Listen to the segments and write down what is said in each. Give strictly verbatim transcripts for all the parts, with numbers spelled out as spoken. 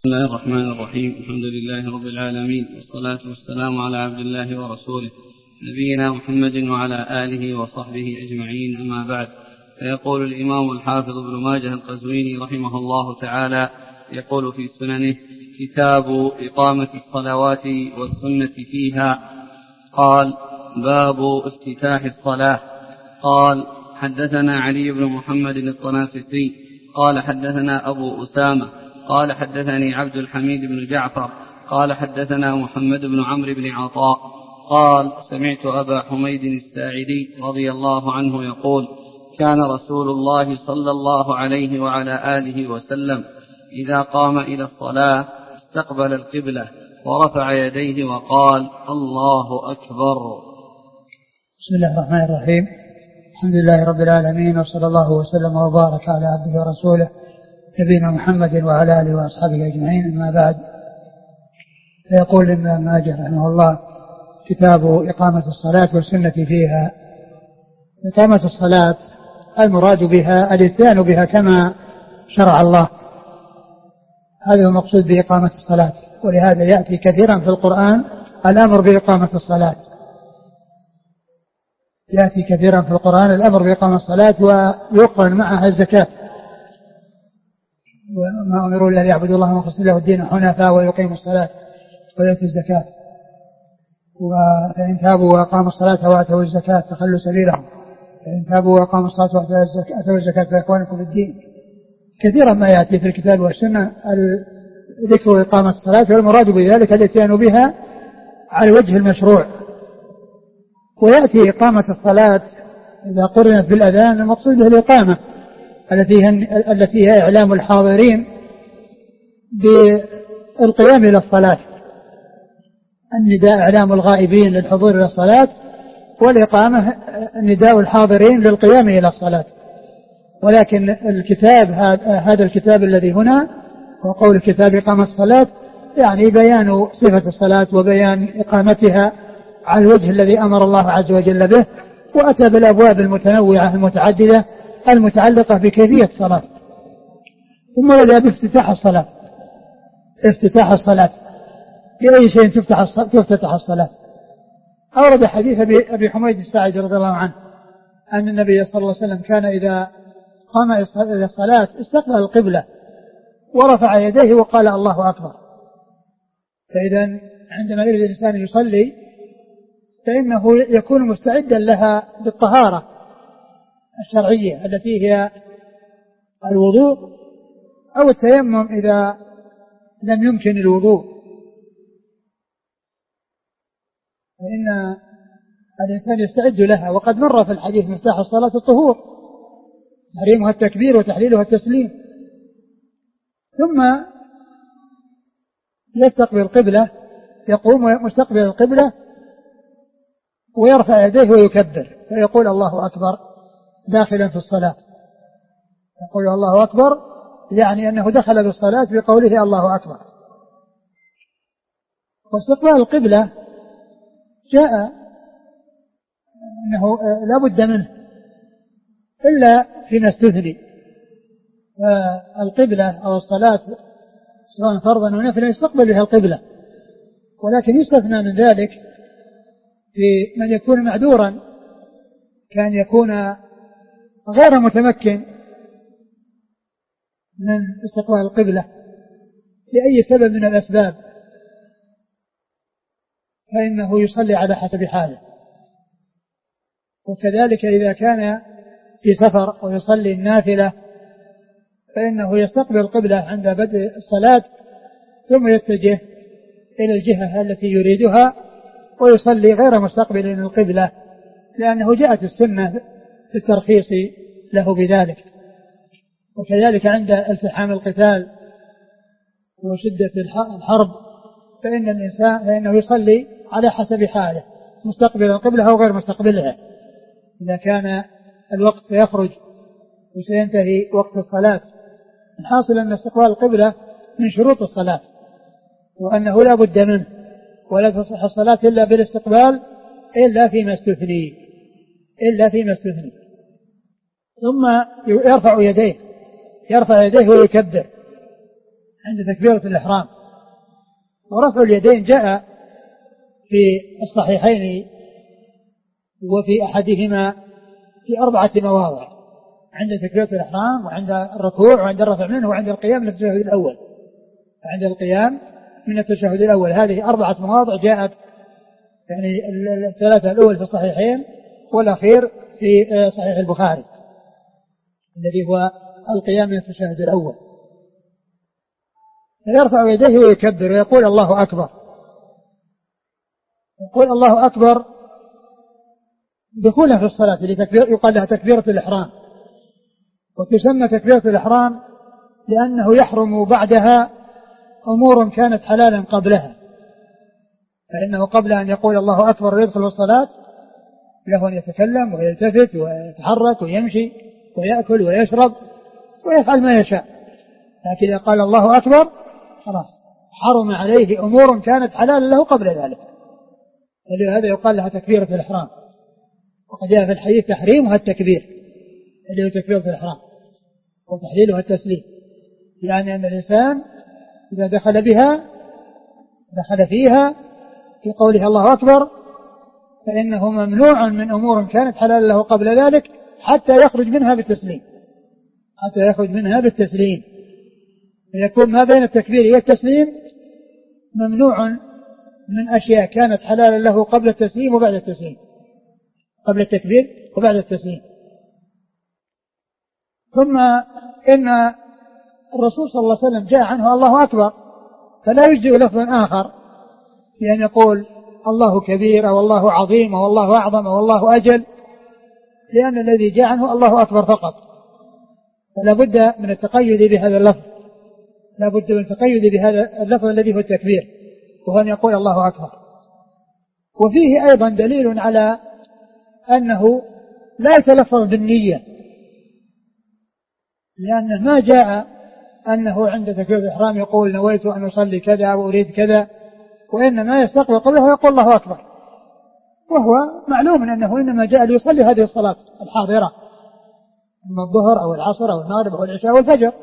بسم الله الرحمن الرحيم. الحمد لله رب العالمين، والصلاة والسلام على عبد الله ورسوله نبينا محمد وعلى آله وصحبه أجمعين، أما بعد. فيقول الإمام الحافظ ابن ماجه القزويني رحمه الله تعالى يقول في سننه: كتاب إقامة الصلوات والسنة فيها. قال: باب افتتاح الصلاة. قال: حدثنا علي بن محمد الطنافسي قال حدثنا أبو أسامة قال حدثني عبد الحميد بن جعفر قال حدثنا محمد بن عمرو بن عطاء قال: سمعت أبا حميد الساعدي رضي الله عنه يقول: كان رسول الله صلى الله عليه وعلى آله وسلم إذا قام إلى الصلاة استقبل القبلة ورفع يديه وقال: الله أكبر. بسم الله الرحمن الرحيم. الحمد لله رب العالمين، وصلى الله وسلم وبارك على عبده ورسوله نبينا محمد وعلى آله وأصحابه أجمعين، أما بعد. فيقول الإمام ماجه رحمه الله: كتاب إقامة الصلاة والسنة فيها. إقامة الصلاة المراد بها الاتيان بها كما شرع الله، هذا هو المقصود بإقامة الصلاة، ولهذا يأتي كثيرا في القرآن الأمر بإقامة الصلاة، يأتي كثيرا في القرآن الأمر بإقامة الصلاة ويقرن معها الزكاة: وما أمروا إلا ليعبدوا الله مخلصين له الدين حنفاء ويقيموا الصلاة ويؤتوا الزكاة، وإن تابوا وأقاموا الصلاة وآتوا الزكاة فخلوا سبيلهم، فإن تابوا وأقاموا الصلاة وآتوا الزكاة فإخوانكم في الدين. كثيرا ما يأتي في الكتاب والسنة ذكر إقامة الصلاة، والمراد بذلك الاتيان بها على وجه المشروع. ويأتي إقامة الصلاة إذا قرنت بالأذان المقصود به الإقامة التي هي إعلام الحاضرين بالقيام إلى الصلاة. النداء إعلام الغائبين للحضور إلى الصلاة، والإقامة نداء الحاضرين للقيام إلى الصلاة. ولكن الكتاب هذا الكتاب الذي هنا وقول الكتاب إقامة الصلاة يعني بيان صفة الصلاة وبيان إقامتها على الوجه الذي أمر الله عز وجل به، وأتى بالأبواب المتنوعة المتعددة المتعلقة بكيفية الصلاة. ثم بدأ بافتتاح الصلاة. افتتاح الصلاة بأي شيء تفتح تفتتح الصلاة؟ أورد حديث أبي حميد الساعدي رضي الله عنه أن النبي صلى الله عليه وسلم كان إذا قام إلى الصلاة استقبل القبلة ورفع يديه وقال: الله أكبر. فإذا عندما يريد الإنسان يصلي فإنه يكون مستعدا لها بالطهارة الشرعية التي هي الوضوء أو التيمم إذا لم يمكن الوضوء، فإن الإنسان يستعد لها. وقد مر في الحديث مفتاح الصلاة الطهور، تحريمها التكبير وتحليلها التسليم. ثم يستقبل القبلة، يقوم مستقبل القبلة ويرفع يديه ويكبر فيقول: الله أكبر داخلا في الصلاة. يقول الله أكبر يعني أنه دخل بالصلاة بقوله الله أكبر. واستقبال القبلة جاء أنه لا بد منه إلا فيما استثني. القبلة أو الصلاة سواء فرضا ونفلا يستقبل بها القبلة، ولكن يستثنى من ذلك في من يكون معذورا، كان يكون غير متمكن من استقبال القبلة لأي سبب من الأسباب، فإنه يصلي على حسب حاله. وكذلك إذا كان في سفر ويصلي النافلة فإنه يستقبل القبلة عند بدء الصلاة ثم يتجه إلى الجهة التي يريدها ويصلي غير مستقبل القبلة، لأنه جاءت السنة في الترخيص له بذلك. وكذلك عند التحام القتال وشدة الحرب فإن الإنسان فإنه يصلي على حسب حاله مستقبل القبلة أو غير مستقبلها، إذا كان الوقت سيخرج وسينتهي وقت الصلاة. الحاصل أن استقبال القبلة من شروط الصلاة، وأنه لا بد منه، ولا تصح الصلاة إلا بالاستقبال إلا فيما استثني إلا فيما استثني ثم يرفع يديه يرفع يديه ويكبر. عند تكبيرة الإحرام. ورفع اليدين جاء في الصحيحين وفي أحدهما في أربعة مواضع، عند تكبيرة الإحرام وعند الركوع وعند الرفع منه وعند القيام من التشهد الأول وعند القيام من التشهد الأول. هذه أربعة مواضع جاءت، يعني الثلاثة الأول في الصحيحين والأخير في صحيح البخاري الذي هو القيام من التشهد الأول. فيرفع يديه ويكبر ويقول الله أكبر. يقول الله أكبر دخولا في الصلاة يقال لها تكبيرة الإحرام، وتسمى تكبيرة الإحرام لأنه يحرم بعدها أمور كانت حلالا قبلها، فإنه قبل أن يقول الله أكبر ويدخل في الصلاة له أن يتكلم ويلتفت ويتحرك ويمشي ويأكل ويشرب ويفعل ما يشاء، لكن إذا قال الله أكبر خلاص حرم عليه أمور كانت حلالا له قبل ذلك، ولهذا يقال لها تكبيرة الإحرام. وقد جاء في الحديث تحريمها التكبير اللي هو تكبيرة الإحرام وتحليلها التسليم، يعني أن الإنسان إذا دخل بها دخل فيها في قوله الله أكبر فإنه ممنوع من أمور كانت حلالا له قبل ذلك حتى يخرج منها بالتسليم حتى يخرج منها بالتسليم فيكون ما بين التكبير والتسليم ممنوع من أشياء كانت حلالا له قبل التسليم وبعد التسليم، قبل التكبير وبعد التسليم. ثم إن الرسول صلى الله عليه وسلم جاء عنه الله أكبر، فلا يجزئ لفظ آخر بأن يقول الله كبير أو الله عظيم أو الله أعظم أو الله أجل، لأن الذي جاء عنه الله أكبر فقط، فلا بد من التقيد بهذا اللفظ، لا بد من التقيد بهذا اللفظ الذي هو التكبير، وهو أن يقول الله أكبر. وفيه أيضا دليل على أنه لا يتلفظ بالنية، لأنه ما جاء أنه عند تكبيرة الإحرام يقول نويت أن أصلي كذا أو أريد كذا، وإنما يستقبل قبله ويقول الله أكبر، وهو معلوم أنه إنما جاء ليصلي هذه الصلاة الحاضرة من الظهر أو العصر أو المغرب أو العشاء والفجر.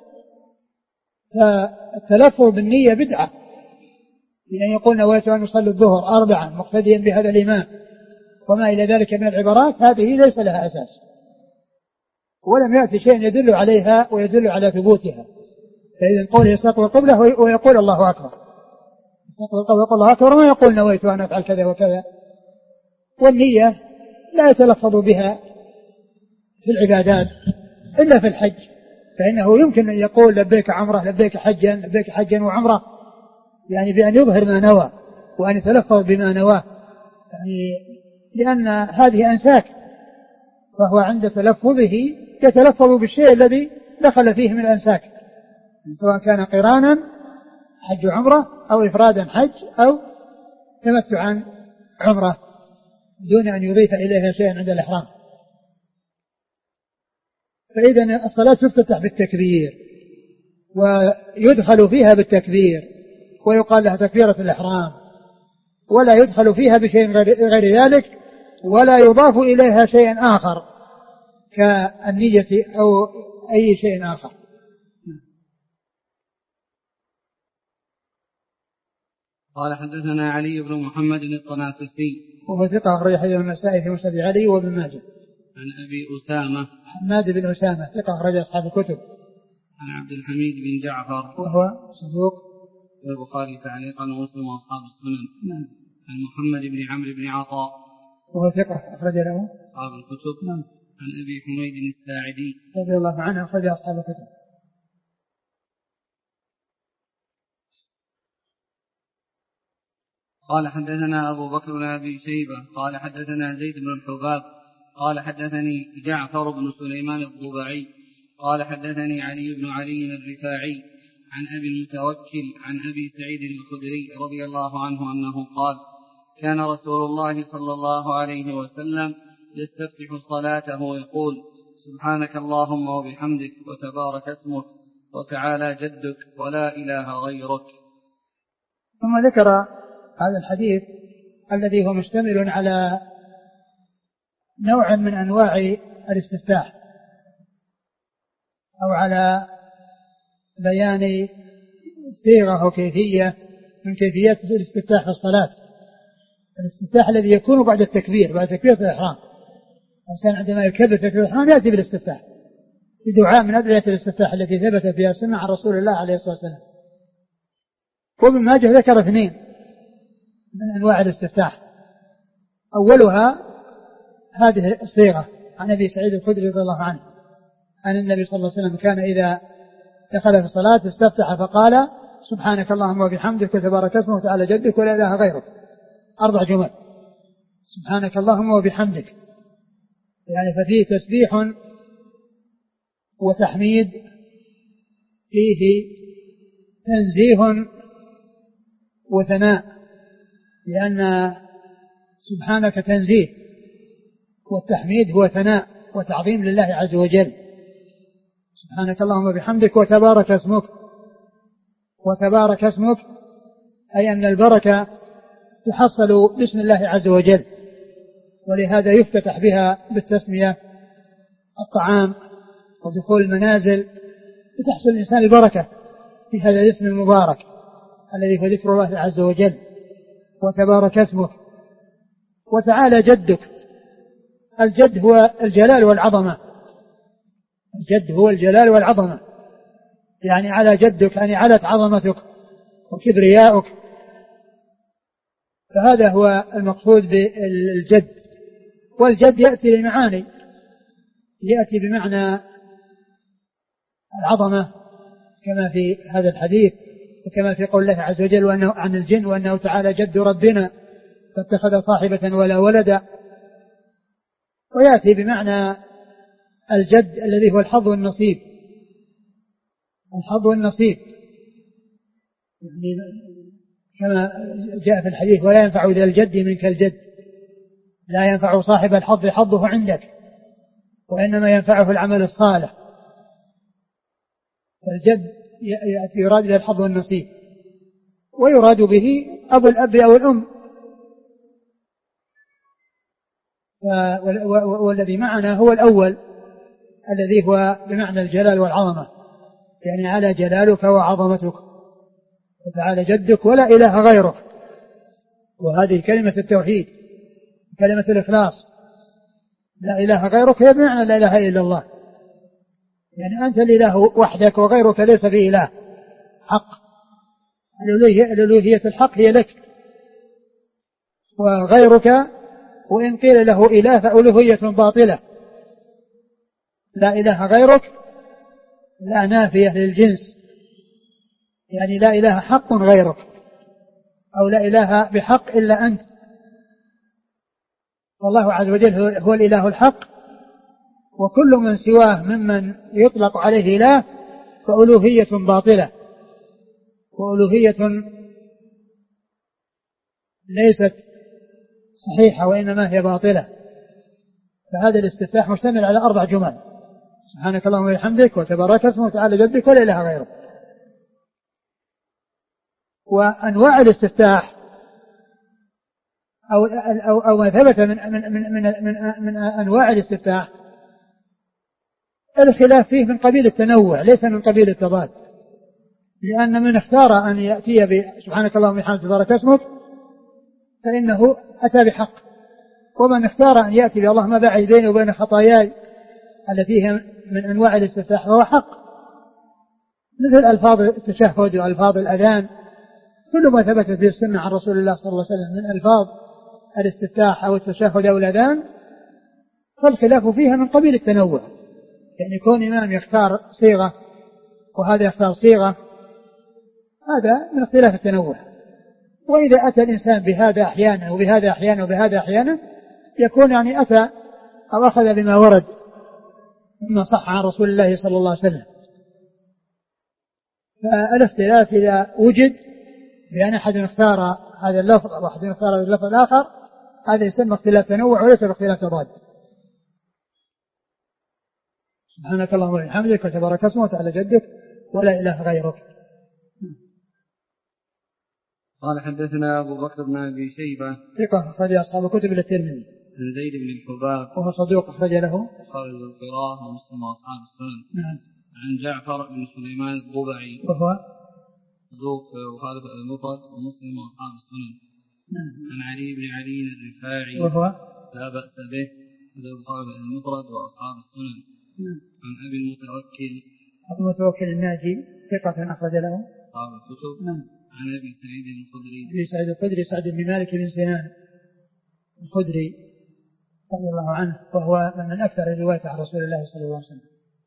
فالتلفظ بالنية بدعة، لأن يقول نويت أن أصلي الظهر أربعا مقتديا بهذا الإمام وما إلى ذلك من العبارات، هذه ليس لها أساس، ولم يأتي شيء يدل عليها ويدل على ثبوتها. فإذا قوله يستقبل قبله ويقول الله أكبر، يستقبل قبله ويقول الله أكبر، وما يقول نويت أن أفعل كذا وكذا. والنية لا يتلفظ بها في العبادات إلا في الحج، فإنه يمكن أن يقول لبيك عمرة لبيك حجا لبيك حجا وعمرة، يعني بأن يظهر ما نوى وأن يتلفظ بما نواه، يعني لأن هذه أنساك، فهو عند تلفظه يتلفظ بالشيء الذي دخل فيه من الأنساك، سواء كان قرانا حج عمرة أو إفرادا حج أو تمتعا عمرة دون أن يضيف إليها شيئا عند الإحرام. فإذا الصلاة تفتتح بالتكبير ويدخل فيها بالتكبير ويقال لها تكبيرة الإحرام، ولا يدخل فيها بشيء غير ذلك، ولا يضاف إليها شيء آخر كالنية أو أي شيء آخر. قال حدثنا علي بن محمد الطنافسي وهو ثقة أخرج حديث النسائي في مسند علي وابن ماجه. عن أبي أسامة حماد بن أسامة ثقة أخرج أصحاب الكتب. عن عبد الحميد بن جعفر وهو صدوق والبخاري تعليقا ومسلم وأصحاب السنن. نعم. عن محمد بن عمرو بن عطاء وهو ثقة أخرج له أصحاب الكتب. نعم. عن أبي حميد الساعدي رضي الله عنه أخرج أصحاب الكتب. قال حدثنا أبو بكر بن أبي شيبة قال حدثنا زيد بن الحباب قال حدثني جعفر بن سليمان الضبعي قال حدثني علي بن علي الرفاعي عن أبي المتوكل عن أبي سعيد الخدري رضي الله عنه أنه قال كان رسول الله صلى الله عليه وسلم يستفتح صلاته ويقول سبحانك اللهم وبحمدك وتبارك اسمك وتعالى جدك ولا إله غيرك. ثم ذكر هذا الحديث الذي هو مشتمل على نوع من أنواع الاستفتاح أو على بيان صيغة أو كيفية من كيفيات الاستفتاح في الصلاة. الاستفتاح الذي يكون بعد التكبير، بعد تكبيرة الإحرام، الإنسان عندما يكبر تكبيرة الإحرام يأتي بالاستفتاح بدعاء من أدعية الاستفتاح التي ثبت فيها السنة عن رسول الله عليه الصلاة والسلام. وابن ماجه ذكر اثنين من أنواع الاستفتاح. أولها هذه الصيغة عن أبي سعيد الخدري رضي الله عنه أن النبي صلى الله عليه وسلم كان إذا دخل في الصلاة استفتح فقال سبحانك اللهم وبحمدك وتبارك اسمك وتعالى جدك ولا إله غيرك، أربع جمل. سبحانك اللهم وبحمدك يعني ففيه تسبيح وتحميد، فيه تنزيه وثناء، لأن سبحانك تنزيه والتحميد هو ثناء وتعظيم لله عز وجل. سبحانك اللهم وبحمدك وتبارك اسمك، وتبارك اسمك أي أن البركة تحصل باسم الله عز وجل، ولهذا يفتتح بها بالتسمية الطعام ودخول المنازل، لتحصل الإنسان البركة في هذا الاسم المبارك الذي هو ذكر الله عز وجل. وتبارك اسمك وتعالى جدك، الجد هو الجلال والعظمة، الجد هو الجلال والعظمة، يعني على جدك يعني علت عظمتك وكبرياؤك، فهذا هو المقصود بالجد. والجد يأتي لمعاني، يأتي بمعنى العظمة كما في هذا الحديث، وكما في قول الله عز وجل وأنه عن الجن وأنه تعالى جد ربنا فاتخذ صاحبة ولا ولدا. ويأتي بمعنى الجد الذي هو الحظ والنصيب، الحظ والنصيب يعني كما جاء في الحديث ولا ينفع ذا الجد منك الجد، لا ينفع صاحب الحظ حظه عندك وإنما ينفعه العمل الصالح. فالجد يأتي يراد به الحظ والنصيب، ويراد به أبو الأب أو الأم. والذي معنا هو الأول الذي هو بمعنى الجلال والعظمة، يعني على جلالك وعظمتك وتعالى جدك ولا إله غيرك. وهذه كلمة التوحيد، كلمة الإخلاص، لا إله غيرك هي بمعنى لا إله إلا الله، يعني أنت الإله وحدك وغيرك ليس فيه إله حق. الألوهية الحق هي لك، وغيرك وإن قيل له إله فألوهية باطلة. لا إله غيرك لا نافية للجنس، يعني لا إله حق غيرك أو لا إله بحق إلا أنت. والله عز وجل هو الإله الحق، وكل من سواه ممن يطلق عليه إله فألوهية باطلة، وألوهية ليست صحيحة وإنما هي باطلة. فهذا الاستفتاح مشتمل على أربع جمل: سبحانك اللهم وبحمدك وتبارك اسمك وتعالى جدك ولا إله غيرك. وأنواع الاستفتاح أو أو أو ما ثبت من من من من, من, من أنواع الاستفتاح الخلاف فيه من قبيل التنوع ليس من قبيل التضاد، لأن من اختار أن يأتي بسبحانك اللهم وبحمدك وتبارك اسمك فإنه أتى بحق، ومن اختار أن يأتي باللهم باعد بيني وبين خطاياي التي هي من أنواع الاستفتاح فهو حق، مثل ألفاظ التشهد وألفاظ الأذان، كل ما ثبتت به السنة عن رسول الله صلى الله عليه وسلم من ألفاظ الاستفتاح أو التشهد أو الأذان فالخلاف فيها من قبيل التنوع، يعني كون إمام يختار صيغة وهذا يختار صيغة هذا من اختلاف التنوع. وإذا أتى الإنسان بهذا أحيانا وبهذا أحيانا وبهذا أحيانا يكون يعني أتى أو أخذ بما ورد مما صح عن رسول الله صلى الله عليه وسلم. فالاختلاف إذا وجد بأن أحد اختار هذا اللفظ وأحد اختار هذا اللفظ الآخر هذا يسمى اختلاف تنوع وليس باختلاف تضاد. سبحانك اللهم وبحمدك وتبارك اسمك وتعالى جدك ولا إله غيرك. قال حدثنا أبو بكر بن أبي شيبة ثقة أخرج أصحاب كتب الترمذي. عن زيد بن الحباب وهو صدوق أخرج له خالد القراء ومسلم وأصحاب السنن. نعم. عن جعفر بن سليمان الضبعي وهو صدوق وخالف المفرد ومسلم وأصحاب السنن. عن علي بن علي الرفاعي وهو لا بأس به وخالف المفرد وأصحاب السنن. عن أبي المتوكل أبو المتوكل الناجي ثقة أخرج له أصحاب الكتب. عن أبي سعيد الخدري أبي سعيد الخدري سعد بن مالك بن سنان الخدري رضي الله عنه وهو من أكثر الرواية عن رسول الله صلى الله عليه وسلم.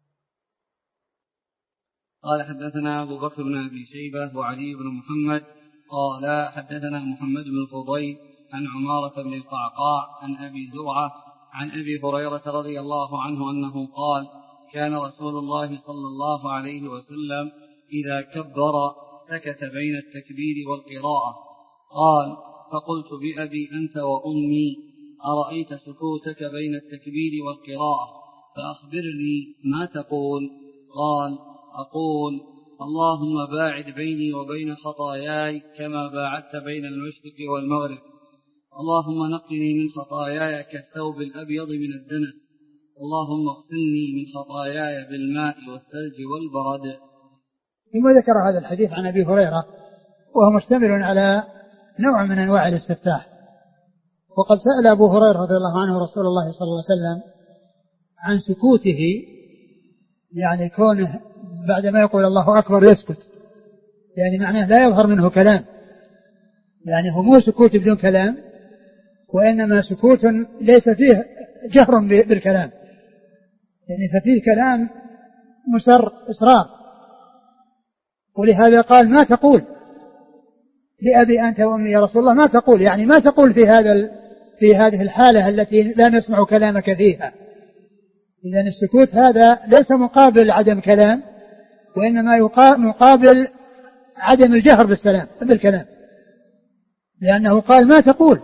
قال حدثنا أبو بكر بن أبي شيبة وعلي بن محمد قال حدثنا محمد بن الفضيل عن عمارة بن القعقاع عن أبي زرعة عن أبي هريرة رضي الله عنه أنه قال كان رسول الله صلى الله عليه وسلم إذا كبر سكت بين التكبير والقراءة. قال فقلت بأبي أنت وأمي أرأيت سكوتك بين التكبير والقراءة فأخبرني ما تقول؟ قال أقول اللهم باعد بيني وبين خطاياي كما باعدت بين المشرق والمغرب، اللهم نقني من خطاياي كالثوب الأبيض من الدنس، اللهم اغسلني من خطاياي بالماء والثلج والبرد. ثم ذكر هذا الحديث عن أبي هريرة وهو مشتمل على نوع من أنواع الاستفتاح. وقد سأل أبو هريرة رضي الله عنه رسول الله صلى الله عليه وسلم عن سكوته، يعني كونه بعدما يقول الله أكبر يسكت، يعني معناه لا يظهر منه كلام، يعني هو مو سكوت بدون كلام وإنما سكوت ليس فيه جهر بالكلام، يعني ففيه كلام مسر إصرار. ولهذا قال ما تقول لأبي أنت وأمي يا رسول الله، ما تقول، يعني ما تقول في هذا في هذه الحالة التي لا نسمع كلامك فيها. إذن السكوت هذا ليس مقابل عدم كلام وإنما مقابل عدم الجهر بالسلام بالكلام، لأنه قال ما تقول،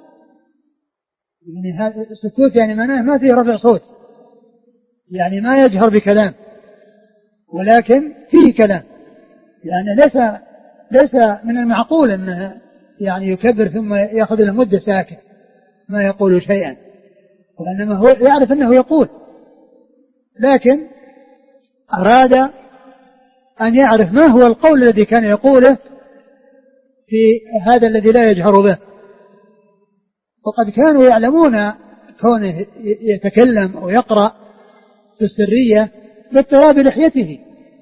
يعني هذا السكوت يعني معناه ما فيه رفع صوت، يعني ما يجهر بكلام ولكن فيه كلام، يعني ليس ليس من المعقول أنه يعني يكبر ثم يأخذ له مدة ساكت ما يقول شيئا، وإنما هو يعرف أنه يقول، لكن أراد أن يعرف ما هو القول الذي كان يقوله في هذا الذي لا يجهر به. وقد كانوا يعلمون كونه يتكلم أو يقرأ في السرية باضطراب لحيته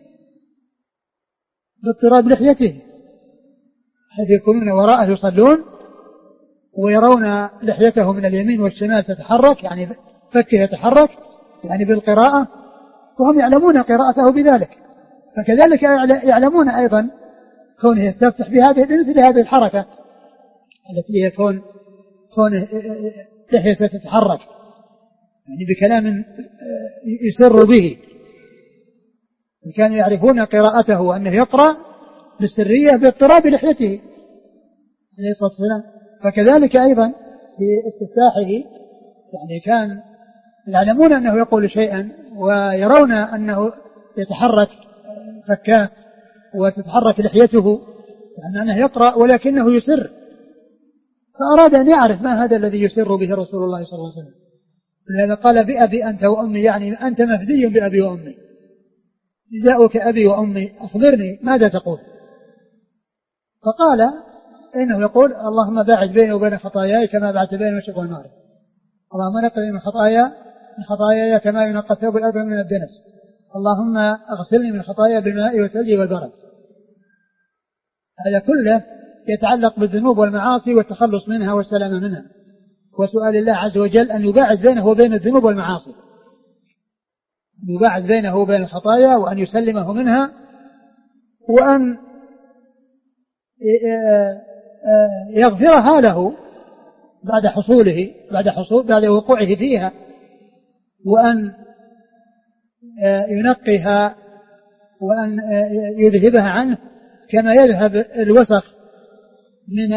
باضطراب لحيته حيث يكونون وراءه يصلون ويرون لحيته من اليمين والشمال تتحرك، يعني فكه يتحرك يعني بالقراءة، وهم يعلمون قراءته بذلك. فكذلك يعلمون أيضا كونه يستفتح بهذه بمثل هذه الحركة التي هي كون كونه لحيته تتحرك يعني بكلام يسر به. كانوا يعرفون قراءته أنه يقرأ بالسرية باضطراب لحيته عليه الصلاة والسلام. فكذلك أيضا في استفتاحه يعني كان يعلمون أنه يقول شيئا ويرون أنه يتحرك فكاه وتتحرك لحيته، يعني أنه يقرأ ولكنه يسر، فأراد أن يعرف ما هذا الذي يسر به رسول الله صلى الله عليه وسلم. لهذا قال بأبي أنت وأمي، يعني أنت مفدي بأبي وأمي، جاءك أبي وأمي أخبرني ماذا تقول؟ فقال إنه يقول اللهم باعد بيني وبين خطاياي كما باعدت بين المشرق والمغرب، اللهم نقني من خطايا من خطاياي كما ينقى الثوب الأبيض من الدنس، اللهم اغسلني من خطايا بالماء والثلج والبرد. هذا كله يتعلق بالذنوب والمعاصي والتخلص منها والسلام منها، وسؤال الله عز وجل أن يباعد بينه وبين الذنوب والمعاصي، أن يباعد بينه وبين الخطايا وأن يسلمه منها، وأن يغفرها له بعد حصوله بعد حصول بعد وقوعه فيها، وأن ينقيها وأن يذهبها عنه كما يذهب الوسخ من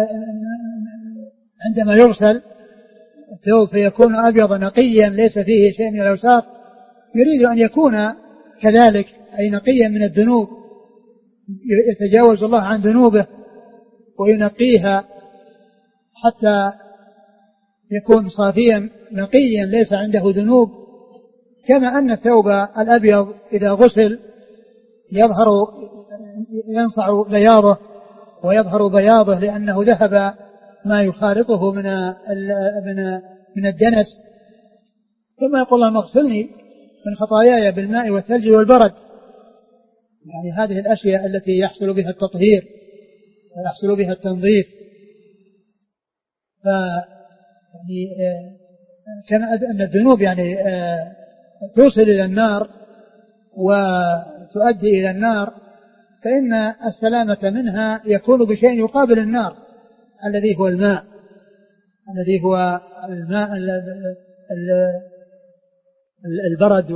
عندما يغسل الثوب فيكون أبيض نقيا ليس فيه شيء من الأوساخ، يريد أن يكون كذلك أي نقيا من الذنوب، يتجاوز الله عن ذنوبه وينقيها حتى يكون صافيا نقيا ليس عنده ذنوب. كما أن الثوب الأبيض إذا غسل يظهر ينصع بياضه ويظهر بياضه لأنه ذهب ما يخالطه من من من الدنس، كما يقول اللهم اغسلني من خطاياي بالماء والثلج والبرد. يعني هذه الأشياء التي يحصل بها التطهير ويحصل بها التنظيف. ف يعني كما أن الذنوب يعني توصل إلى النار وتؤدي إلى النار، فإن السلامة منها يكون بشيء يقابل النار الذي هو الماء، الذي هو الماء البرد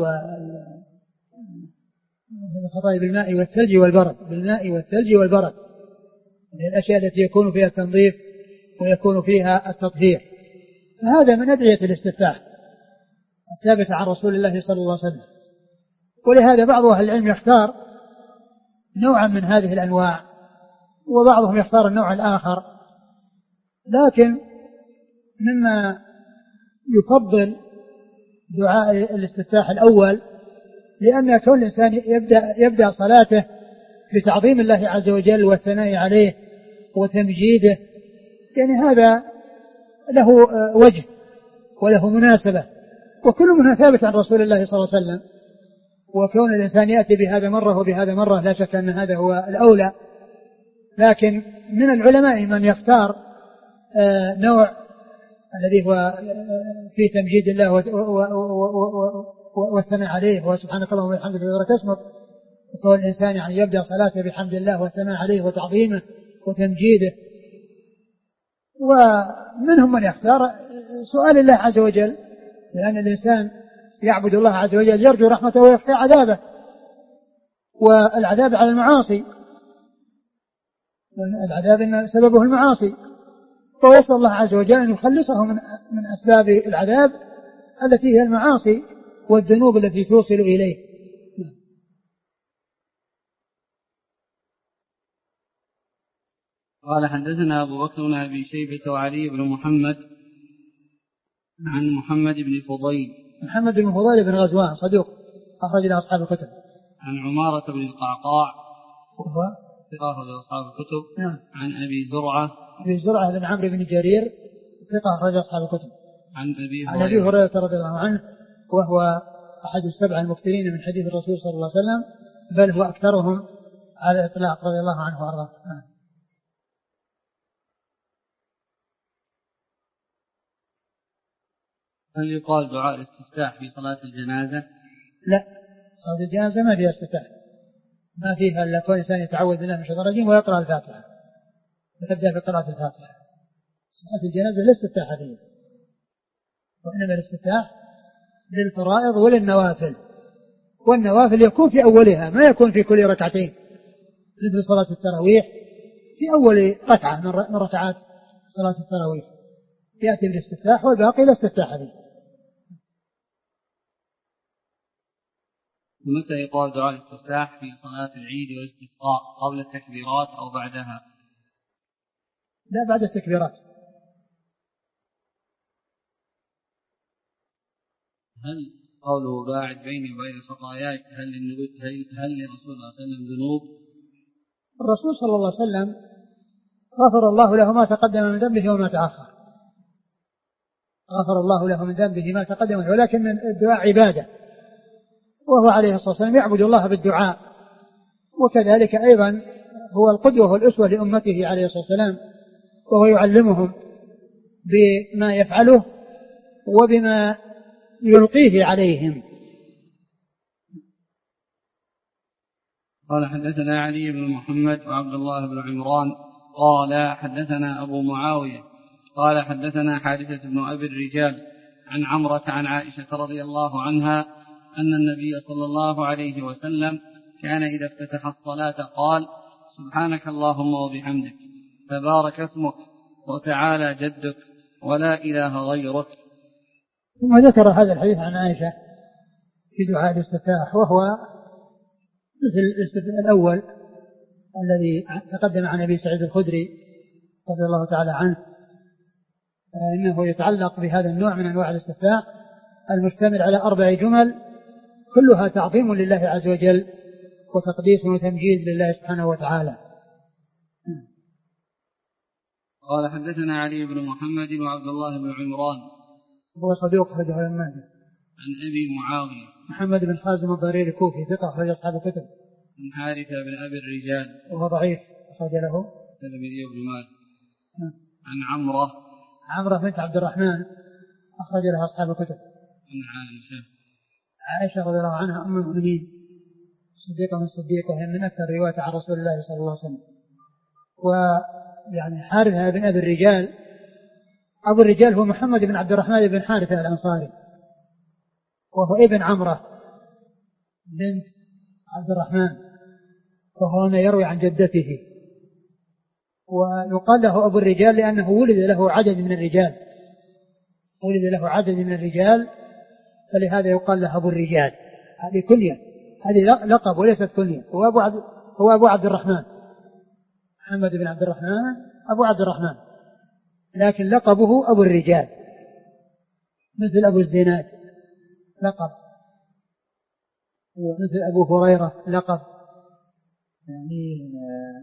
والخطايا بالماء والثلج والبرد، بالماء والثلج والبرد من الأشياء التي يكون فيها التنظيف ويكون فيها التطهير. هذا من أدعية الاستفتاح الثابتة عن رسول الله صلى الله عليه وسلم. ولهذا بعض أهل العلم يختار نوعا من هذه الأنواع وبعضهم يختار النوع الآخر، لكن مما يفضل دعاء الاستفتاح الأول، لأن كل الإنسان يبدأ, يبدأ صلاته بتعظيم الله عز وجل والثناء عليه وتمجيده، يعني هذا له وجه وله مناسبة، وكل منها ثابت عن رسول الله صلى الله عليه وسلم. وكون الإنسان يأتي بهذا مرة وبهذا مرة لا شك أن هذا هو الأولى، لكن من العلماء من يختار نوع الذي هو في تمجيد الله والثناء عليه وسبحانك اللهم وبحمدك وتبارك اسمك. وكون الإنسان يعني يبدأ صلاته بحمد الله والثناء عليه وتعظيمه وتمجيده. ومنهم من يختار سؤال الله عز وجل، لأن الإنسان يعبد الله عز وجل يرجو رحمته ويخشى عذابه، والعذاب على المعاصي، والعذاب إن سببه المعاصي، فيسأل الله عز وجل أن يخلصه من من أسباب العذاب التي هي المعاصي والذنوب التي توصل إليه. قال حدثنا أبو بكر بن أبي شيبة وعلي بن محمد عن محمد بن فضيل محمد بن فضيل بن غزوان صدوق أخرج له أصحاب الكتب. عن عمارة بن القعقاع وهو ثقة أخرج أصحاب الكتب. نعم. عن أبي زرعة أبي زرعة بن عمرو بن جرير ثقة أخرج أصحاب الكتب. عن أبي عن أبي هريرة رضي الله عنه وهو أحد السبع المكثرين من حديث الرسول صلى الله عليه وسلم، بل هو أكثرهم على الإطلاق رضي الله عنه وأرضاه. هل يقال دعاء الاستفتاح في صلاة الجنازة؟ لا، صلاة الجنازة ما فيها استفتاح، ما فيها إلا كون إنسان يتعوذ بالله من الشيطان الرجيم ويقرأ الفاتحة وتبدأ بقراءة الفاتحة. صلاة الجنازة لا استفتاح فيها، وإنما الاستفتاح للفرائض وللنوافل، والنوافل يكون في أولها ما يكون في كل ركعتين، مثل صلاة التراويح في أول ركعة من ركعات صلاة التراويح يأتي بالاستفتاح والباقي لا استفتاح فيه. متى يقال دعاء الاستفتاح في صلاة العيد والاستسقاء؟ قبل التكبيرات أو بعدها؟ لا، بعد التكبيرات. هل قوله باعد بيني وبين خطاياي هل هل لرسول الله صلى الله عليه وسلم ذنوب؟ الرسول صلى الله عليه وسلم غفر الله له ما تقدم من ذنبه وما تأخر، غفر الله له من ذنبه ما تقدم، ولكن الدعاء عبادة، وهو عليه الصلاة والسلام يعبد الله بالدعاء، وكذلك أيضا هو القدوة والأسوة لأمته عليه الصلاة والسلام، وهو يعلمهم بما يفعله وبما يلقيه عليهم. قال حدثنا علي بن محمد وعبد الله بن عمران قال حدثنا أبو معاوية قال حدثنا حارثة بن أبي الرجال عن عمرة عن عائشة رضي الله عنها أن النبي صلى الله عليه وسلم كان إذا افتتح الصلاة قال سبحانك اللهم وبحمدك تبارك اسمك وتعالى جدك ولا إله غيرك. ثم ذكر هذا الحديث عن عائشة في دعاء الاستفتاح، وهو مثل الاستفتاح الأول الذي تقدم عن أبي سعيد الخدري رضي الله تعالى عنه، إنه يتعلق بهذا النوع من أنواع الاستفتاح المشتمل على أربع جمل كلها تعظيم لله عز وجل وتقديس وتمجيد لله سبحانه وتعالى. قال حدثنا علي بن محمد وعبد الله بن عمران هو صدوق أخرجه ابن ماجه. عن أبي معاوية محمد بن حازم الضريري الكوفي ثقة أخرج أصحاب الكتب. عن حارثة بن أبي الرجال وهو ضعيف أخرج له الترمذي وابن ماجه. عن عمرة عمرة بنت عبد الرحمن أخرج لها أصحاب الكتب. عن عائشة عائشة رضي الله عنها أم المؤمنين صديقة من الصديق، وهي من أكثر رواية عن رسول الله صلى الله عليه وسلم. ويعني حارثة بن أبي الرجال، أبو الرجال هو محمد بن عبد الرحمن بن حارثة الأنصاري، وهو ابن عمرة بنت عبد الرحمن، وهو هنا يروي عن جدته. ويقال له أبو الرجال لأنه ولد له عدد من الرجال ولد له عدد من الرجال فلهذا يقال له أبو الرجال. هذه كنية، هذه لقب وليست كنية. هو أبو عبد, هو أبو عبد الرحمن محمد بن عبد الرحمن أبو عبد الرحمن، لكن لقبه أبو الرجال، مثل أبو الزناد لقب، ومثل أبو هريرة لقب. يعني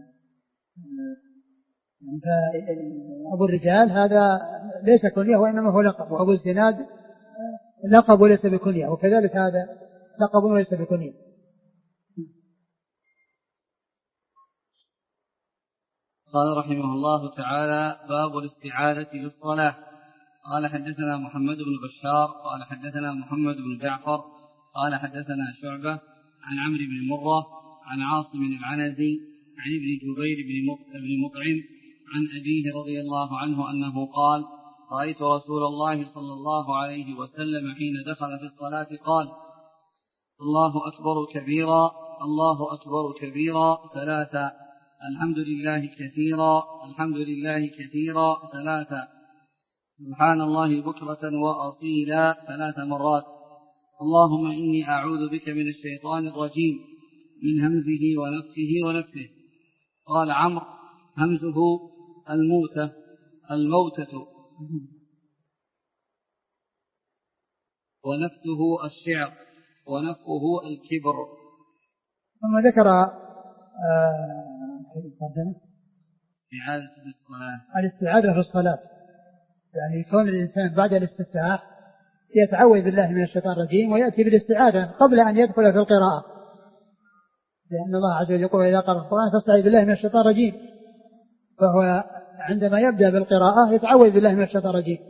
فأبو الرجال هذا ليس كنية وإنما هو لقب، وأبو الزناد لقب وليس بكنية، وكذلك هذا لقب وليس بكنية. قال رحمه الله تعالى: باب الاستعاذة للصلاة. قال حدثنا محمد بن بشار قال حدثنا محمد بن جعفر قال حدثنا شعبة عن عمرو بن مرة عن عاصم العنزي عن ابن جبير بن مطعم عن أبيه رضي الله عنه أنه قال: رأيت رسول الله صلى الله عليه وسلم حين دخل في الصلاة قال: الله أكبر كبيرا الله أكبر كبيرا ثلاثا، الحمد لله كثيرا الحمد لله كثيرا ثلاثا، سبحان الله بكرة وأصيلا ثلاث مرات، اللهم إني أعوذ بك من الشيطان الرجيم من همزه ونفخه ونفثه. قال عمرو: همزه الموتة الموتة ونفثه الشعر ونفخه الكبر. ثم ذكر استعاذة في الصلاة الاستعاذة في الصلاة، يعني كون الإنسان بعد الاستفتاح يتعوذ بالله من الشيطان الرجيم ويأتي بالاستعاذة قبل أن يدخل في القراءة، لأن الله عز وجل يقول: إذا قرأ القرآن فاستعذ بالله من الشيطان الرجيم. فهو عندما يبدأ بالقراءة يتعوذ بالله من الشيطان الرجيم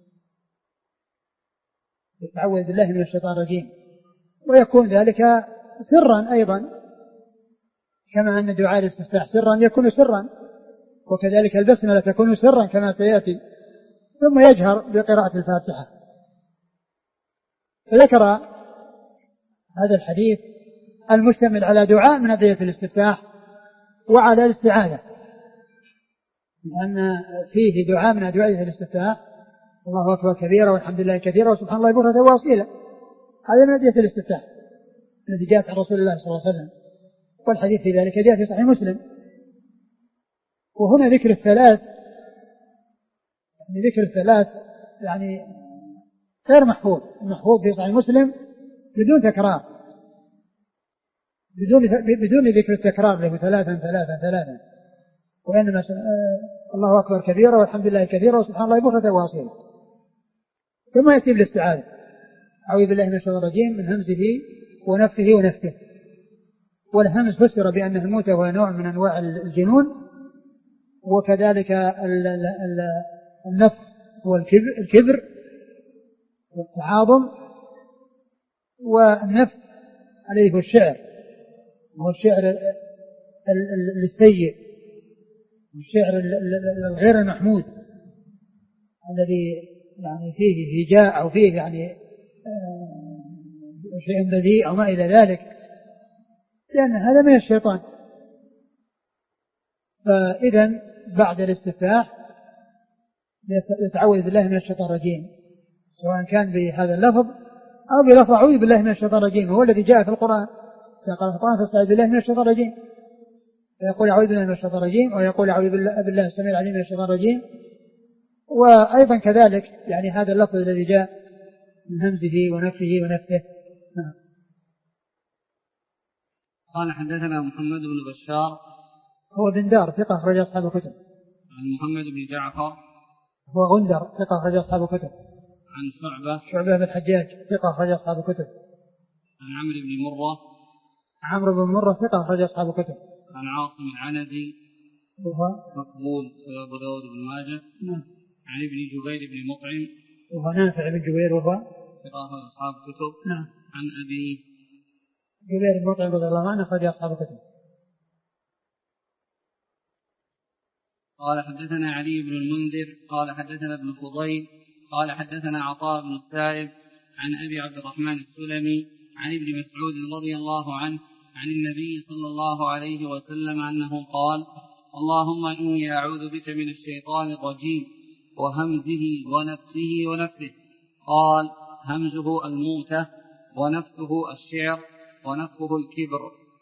يتعوذ بالله من الشيطان الرجيم ويكون ذلك سرا أيضا، كما أن دعاء الاستفتاح سرا يكون سرا، وكذلك البسملة تكون سرا كما سيأتي، ثم يجهر بقراءة الفاتحة. فذكر هذا الحديث المشتمل على دعاء من أدعية الاستفتاح وعلى الاستعاذة، لأن فيه دعاء من أدعية الاستفتاح: الله أكبر كبيرا والحمد لله كثيرا وسبحان الله بكرة وأصيلا. هذا من أدعية الاستفتاح الذي جاءت عن رسول الله صلى الله عليه وسلم، والحديث في ذلك جاء في صحيح مسلم. وهنا ذكر الثلاث، يعني ذكر الثلاث يعني غير محفوظ، محفوظ في صحيح مسلم بدون تكرار، بدون بدون ذكر التكرار له ثلاثا ثلاثا ثلاثا، وإنما الله أكبر كبيرا والحمد لله كثيرا وسبحان الله بكرة وأصيلا. ثم يأتي بالاستعاذة: أعوذ بالله من الشيطان الرجيم من همزه ونفخه ونفثه. والهمز فسر بأنه الموت وهو نوع من أنواع الجنون، وكذلك النفخ هو الكبر والتعاظم، والنفخ عليه هو الشعر، وهو الشعر السيء، الشعر الغير المحمود الذي يعني فيه هجاء أو فيه يعني شيء بذيء أو ما إلى ذلك، لأن هذا من الشيطان. فإذا بعد الاستفتاح يتعوذ بالله من الشيطان الرجيم، سواء كان بهذا اللفظ أو بلفظ أعوذ بالله من الشيطان الرجيم، هو الذي جاء في القرآن: إذا قرأ القرآن فاستعذ بالله من الشيطان الرجيم، فيقول أعوذ بالله من الشيطان الرجيم، أو يقول أعوذ بالله السميع العليم من الشيطان الرجيم. وأيضا كذلك يعني هذا اللفظ الذي جاء من همزه ونفخه ونفثه. قال حدثنا محمد بن بشار هو بندار ثقة أخرج أصحاب الكتب. عن محمد بن جعفر هو غندر ثقة أخرج أصحاب الكتب. عن شعبة شعبة بن الحجاج ثقة أخرج أصحاب الكتب. عن عمرو بن مرة عمرو بن مرة ثقة أخرج أصحاب الكتب. عن عاصم العنزي وهو مقبول أبو داود بن ماجه. نعم. عن ابن جبير بن مطعم وهو نافع بن جبير وهو ثقة أخرج أصحاب الكتب. نعم. عن أبي جبير بن مطعم رضي الله عنه أخرج أصحاب الكتب. قال حدثنا علي بن المنذر قال حدثنا ابن فضيل قال حدثنا عطاء بن السائب عن أبي عبد الرحمن السلمي عن ابن مسعود رضي الله عنه عن النبي صلى الله عليه وسلم أنه قال: اللهم إني أعوذ بك من الشيطان الرجيم وهمزه ونفسه ونفسه. قال: همزه الموتة ونفسه الشعر ونفسه الكبر.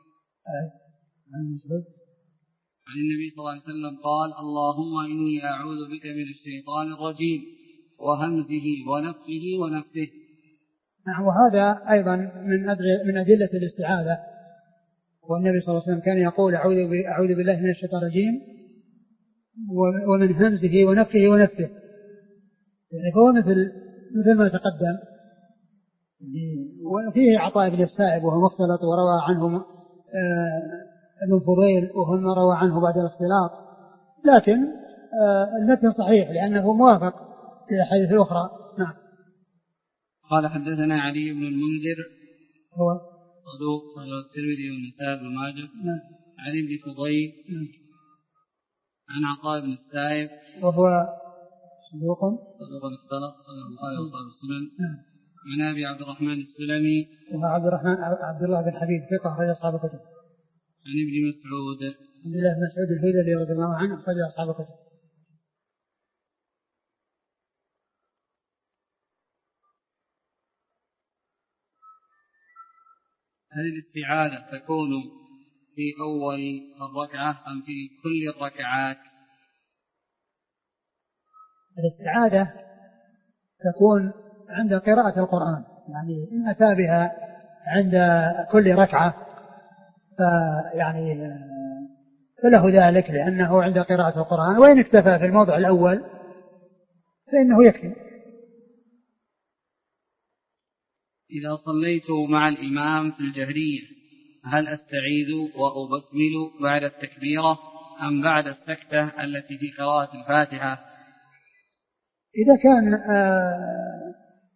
عن النبي صلى الله عليه وسلم قال: اللهم إني أعوذ بك من الشيطان الرجيم وهمزه ونفسه ونفسه. نعم. وهذا أيضا من من أدلة الاستعاذة. والنبي صلى الله عليه وسلم كان يقول: أعوذ بالله من الشيطان الرجيم ومن همزه ونفسه ونفسه. يعني فهو مثل مثل ما تقدم. وفيه عطاء بن السائب وهو مختلط وروى عنه ابن فضيل وهم روى عنه بعد الاختلاط، لكن المتن صحيح لأنه موافق في الأحاديث الأخرى. نعم. قال حدثنا علي بن المنذر هو صدوق الترمذي والنسائي بن ماجه. نعم. عن ابن فضيل نعم. عن عطاء بن السائب وهو صدوق صدوق اختلط البخاري وأصحاب السنن. نعم. عن أبي عبد الرحمن السلمي وهو عبد الرحمن عبد الله بن حبيب ثقة أخرج أصحاب الكتب. عن ابن مسعود عبد الله بن مسعود الهذلي رضي الله عنه أخرج أصحاب الكتب. هل الاستعاذة تكون في أول الركعة أم في كل الركعات؟ الاستعاذة تكون عند قراءة القرآن، يعني إن أتى بها عند كل ركعة فيعني فله ذلك لأنه عند قراءة القرآن، وإن اكتفى في الموضع الأول فإنه يكفي. إذا صليت مع الإمام في الجهرية هل أستعيذ وأبسمل بعد التكبيرة أم بعد السكتة التي في قراءة الفاتحة؟ إذا كان آه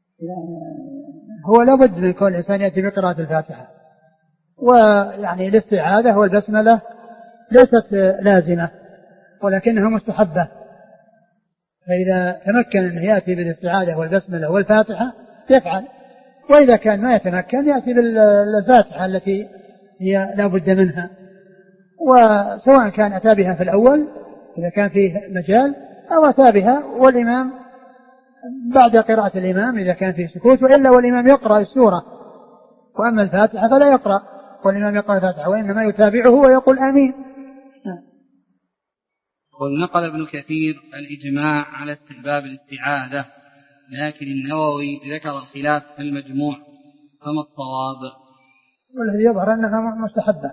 هو لابد من كل إنسان يأتي بقراءة الفاتحة، ويعني الاستعاذة والبسملة ليست لازمة ولكنها مستحبة، فإذا تمكن أن يأتي بالاستعاذة والبسملة والفاتحة يفعل، وإذا كان ما يتمكن يأتي بالفاتحة التي هي لا بد منها، وسواء كان أتى بها في الأول إذا كان فيه مجال أو أتى بها والإمام بعد قراءة الإمام إذا كان فيه سكوت، وإلا والإمام يقرأ السورة، وأما الفاتحة فلا يقرأ والإمام يقرأ الفاتحة وإنما يتابعه ويقول آمين. ونقل ابن كثير الإجماع على استحباب الاستعاذة، لكن النووي ذكر الخلاف في المجموع، فما الصواب؟ والذي يظهر أنها مستحبة.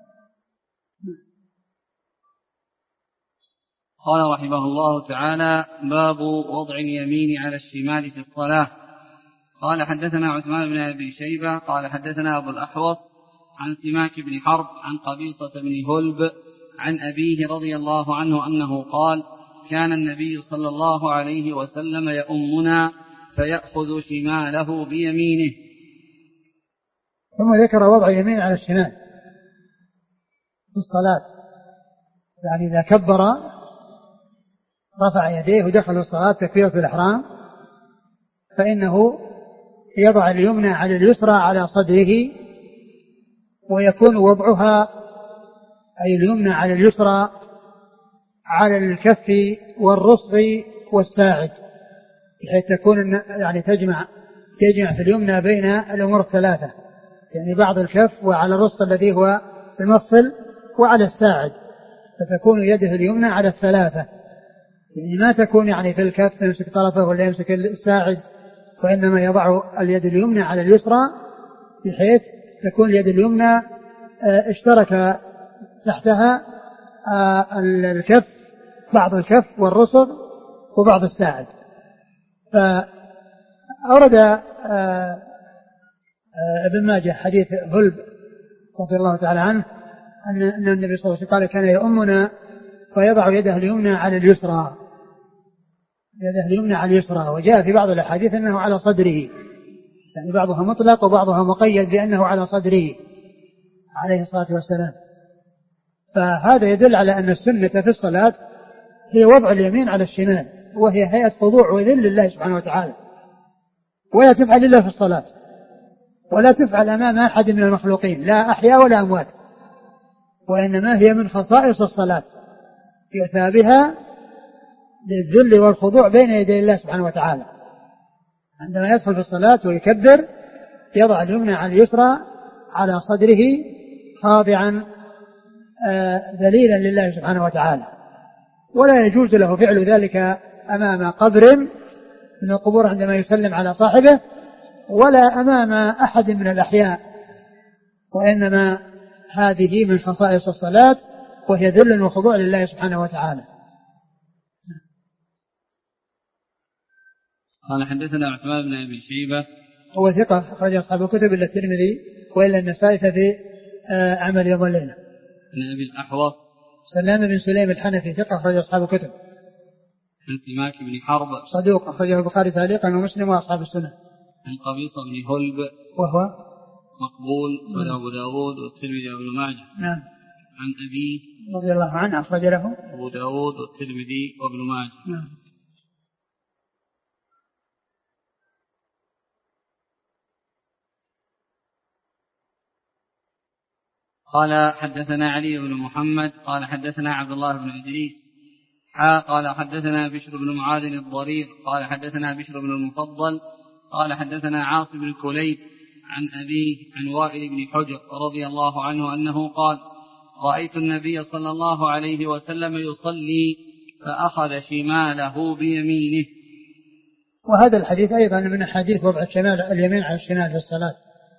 قال رحمه الله تعالى: باب وضع اليمين على الشمال في الصلاة. قال حدثنا عثمان بن أبي شيبة قال حدثنا أبو الأحوص عن سماك بن حرب عن قبيصة بن هلب عن أبيه رضي الله عنه أنه قال: كان النبي صلى الله عليه وسلم يؤمنا فيأخذ شماله بيمينه. ثم ذكر وضع اليمين على الشمال في الصلاة، يعني إذا كبر رفع يديه ودخل الصلاة تكبيرة الإحرام فإنه يضع اليمنى على اليسرى على صدره، ويكون وضعها أي اليمنى على اليسرى على الكف والرسغ والساعد، بحيث تكون يعني تجمع تجمع في اليمنى بين الأمور الثلاثة، يعني بعض الكف وعلى الرسغ الذي هو المفصل وعلى الساعد، فتكون يده اليمنى على الثلاثة، يعني ما تكون يعني في الكف يمسك طرفه ولا يمسك الساعد، وإنما يضع اليد اليمنى على اليسرى بحيث تكون اليد اليمنى اشترك تحتها الكف، بعض الكف والرسغ وبعض الساعد. فأورد ابن ماجه حديث هلب رضي الله تعالى عنه أن النبي صلى الله عليه وسلم قال كان يؤمنا فيضع يده اليمنى على اليسرى، يده اليمنى على اليسرى. وجاء في بعض الأحاديث أنه على صدره، يعني بعضها مطلق وبعضها مقيد بأنه على صدره عليه الصلاة والسلام. فهذا يدل على أن السنة في الصلاة هي وضع اليمين على الشمال، وهي هيئة خضوع وذل لله سبحانه وتعالى، ولا تفعل إلا في الصلاة، ولا تفعل أمام أحد من المخلوقين لا أحياء ولا أموات، وإنما هي من خصائص الصلاة يؤتى بها للذل والخضوع بين يدي الله سبحانه وتعالى. عندما يدخل في الصلاة ويكبر يضع اليمنى على اليسرى على صدره خاضعا ذليلا لله سبحانه وتعالى، ولا يجوز له فعل ذلك أمام قبر من القبور عندما يسلم على صاحبه، ولا أمام أحد من الأحياء، وإنما هذه من خصائص الصلاة وهي ذل وخضوع لله سبحانه وتعالى. قال حدثنا عثمان بن أبي شيبة هو ثقة أخرج أصحاب الكتب إلا الترمذي وإلا النسائي في عمل يوم الليلة. عن أبي الأحوص سلام بن سليم الحنفي ثقة أخرج أصحاب الكتب. عن سماك بن حرب صدوق أخرجه البخاري تعليقا ومسلم وأصحاب السنة. عن قبيصة بن هلب وهو مقبول وله أبو داود والترمذي وابن ماجه. نعم. عن أبيه رضي الله عنه أخرج له أبو داود والترمذي وابن ماجه. نعم. قال حدثنا علي بن محمد قال حدثنا عبد الله بن إدريس حا قال حدثنا بشر بن معاذ الضرير قال حدثنا بشر بن المفضل قال حدثنا عاصم بن كليب عن أبيه عن وائل بن حجر رضي الله عنه أنه قال رأيت النبي صلى الله عليه وسلم يصلي فأخذ شماله بيمينه. وهذا الحديث أيضا من حديث وضع الشمال اليمين على الشمال في الصلاة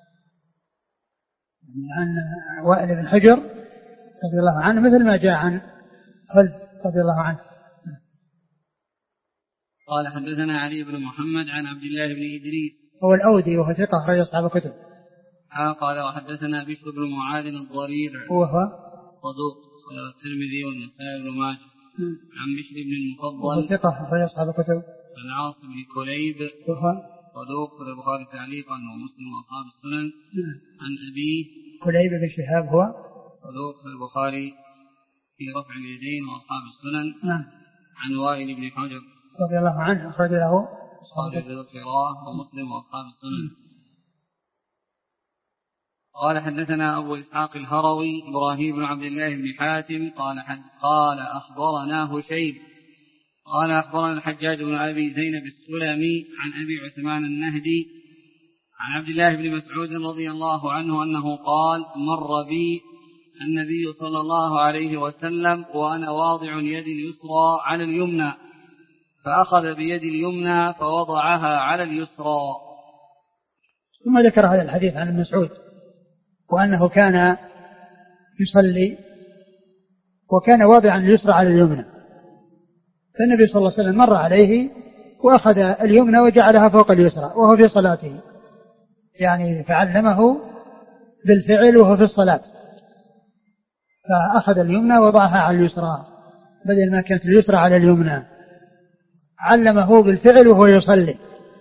عن وائل بن حجر رضي الله عنه مثل ما جاء عن خلد رضي الله عنه. قال حدثنا علي بن محمد عن عبد الله بن إدريس هو الأودي وهو ثقة أخرج أصحاب الكتب. قال وحدثنا بشر بن معاذ الضرير وهو صدوق الترمذي والنسائي بن ماجه. عن بشر بن المفضل وهو ثقة أخرج أصحاب الكتب. عن عاصم بن كليب وهو صدوق البخاري تعليقا ومسلم وأصحاب السنن. عن أبيه كليب بن شهاب هو صدوق البخاري في رفع اليدين وأصحاب السنن. نعم. عن وائل بن حجر رضي الله عنه أخرج له أصحاب القراءة ومسلم وأصحاب السنن. قال حدثنا أبو إسحاق الهروي إبراهيم بن عبد الله بن حاتم قال حد قال أخبرنا هشيم قال أخبرنا الحجاج بن أبي زينب السلمي عن أبي عثمان النهدي عن عبد الله بن مسعود رضي الله عنه أنه قال مر بي النبي صلى الله عليه وسلم وأنا واضع يدي اليسرى على اليمنى فأخذ بيدي اليمنى فوضعها على اليسرى. ثم ذكر هذا الحديث عن مسعود وأنه كان يصلي وكان واضعا اليسرى على اليمنى، فالنبي صلى الله عليه وسلم مر عليه وأخذ اليمنى وجعلها فوق اليسرى وهو في صلاته، يعني فعلمه بالفعل وهو في الصلاة، فأخذ اليمنى وضعها على اليسرى بدل ما كانت اليسرى على اليمنى، علمه بالفعل وهو يصلي،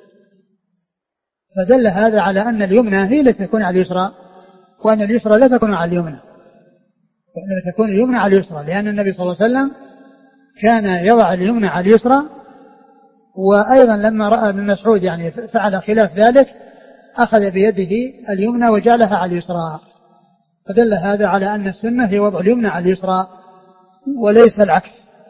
فدل هذا على أن اليمنى هي التي تكون على اليسرى وأن اليسرى لا تكون على اليمنى، وأن تكون اليمنى على اليسرى، لأن النبي صلى الله عليه وسلم كان يضع اليمنى على اليسرى، وأيضا لما رأى ابن مسعود يعني فعل خلاف ذلك أخذ بيده اليمنى وجعلها على اليسرى، فدل هذا على أن السنة هي وضع اليمنى على اليسرى وليس العكس.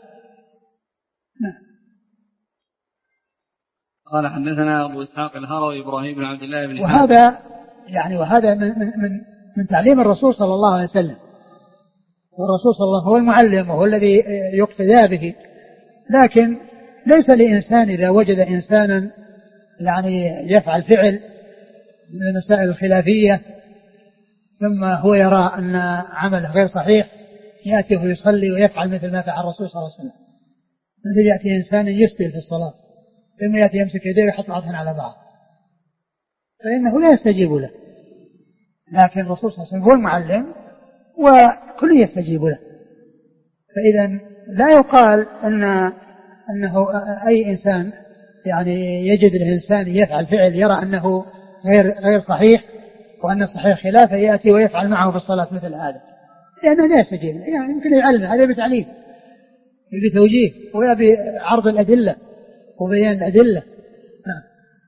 قال حدثنا أبو إسحاق الهروي إبراهيم بن عبد الله بن حاتم. وهذا يعني وهذا من, من, من تعليم الرسول صلى الله عليه وسلم، والرسول صلى الله عليه وسلم هو المعلم وهو الذي يقتدى به، لكن ليس لإنسان إذا وجد إنسانا يعني يفعل فعل من المسائل الخلافية ثم هو يرى أن عمله غير صحيح يأتي ويصلي ويفعل مثل ما فعل الرسول صلى الله عليه وسلم، مثل يأتي إنسان يسدل في الصلاة ثم يأتي يمسك يديه ويحط بعضهن على بعض فإنه لا يستجيب له، لكن الرسول صلى الله عليه وسلم هو المعلم وكل يستجيب له. فإذا لا يقال أن أنه أي إنسان يعني يجد الإنسان يفعل فعل يرى أنه غير غير صحيح وأن الصحيح خلافه يأتي ويفعل معه في الصلاة مثل هذا، لأنه لا يستجيب، يعني يمكن يعلم هذا بتعليم بتوجيه ويبي عرض الأدلة وبيان الأدلة. نعم.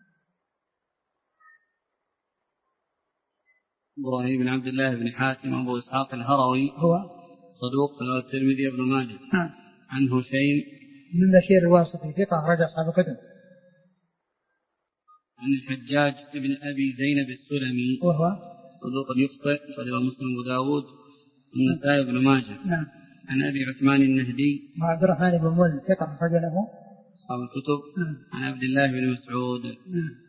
إبراهيم بن عبد الله بن حاتم أبو إسحاق الهروي هو صدوق له الترمذي بن ماجه. نعم. عن هشيم من بشير الواسطي ثقة أخرج أصحاب الكتب. عن الحجاج بن أبي زينب السلمي وهو صدوق يخطئ صدر مسلم أبو داود والنسائي بن ماجه. نعم. عن أبي عثمان النهدي وعبد الرحمن بن مول ثقة أخرج له أصحاب الكتب. نعم. عن عبد الله بن مسعود. نعم.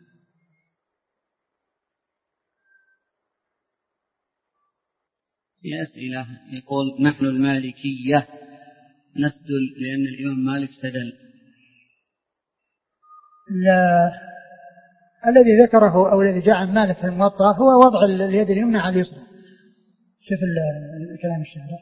في أسئلة يقول نحن المالكية نسدل لأن الإمام مالك سدل. لا، الذي ذكره أو الذي جاء عن مالك في الموطأ هو وضع اليد اليمنى على اليسرى. شوف الكلام الشارع.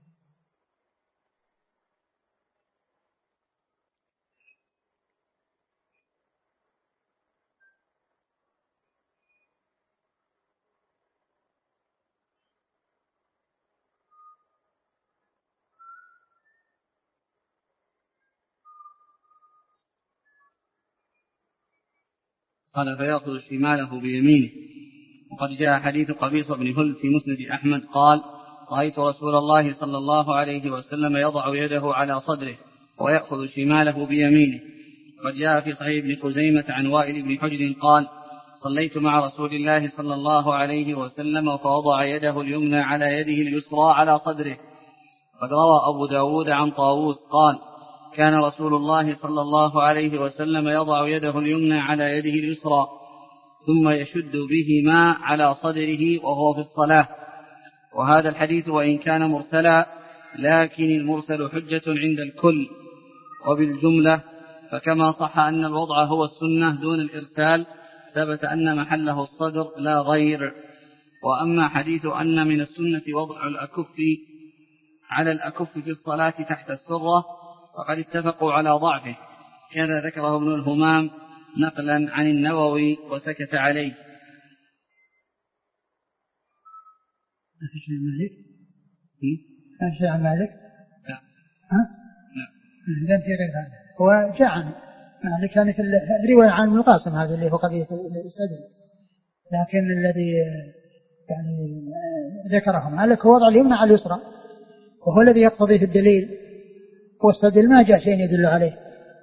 قال فيأخذ شماله بيمينه. وقد جاء حديث قبيصة بن هل في مسند أحمد قال رأيت رسول الله صلى الله عليه وسلم يضع يده على صدره ويأخذ شماله بيمينه. وقد جاء في صحيح ابن خزيمة عن وائل بن حجر قال صليت مع رسول الله صلى الله عليه وسلم فوضع يده اليمنى على يده اليسرى على صدره. قد روى أبو داود عن طاووس قال كان رسول الله صلى الله عليه وسلم يضع يده اليمنى على يده اليسرى ثم يشد بهما على صدره وهو في الصلاة. وهذا الحديث وإن كان مرسلا لكن المرسل حجة عند الكل. وبالجملة فكما صح أن الوضع هو السنة دون الإرسال ثبت أن محله الصدر لا غير. وأما حديث أن من السنة وضع الأكف على الأكف في الصلاة تحت السرة فقد اتفقوا على ضعفه، كذا ذكره ابن الهمام نقلا عن النووي وسكت عليه. ما في شيء عن مالك؟ ما في شيء عن مالك؟ لا. ها؟ لا. إذن في غير هذا. هو جاء عن مالك كان في الرواية عن ابن القاسم هذا اللي هو قضية السدل، لكن الذي يعني ذكره مالك هو وضع اليمنى على اليسرى وهو الذي يقتضيه الدليل، والسدل ما جاء شيء يدل عليه.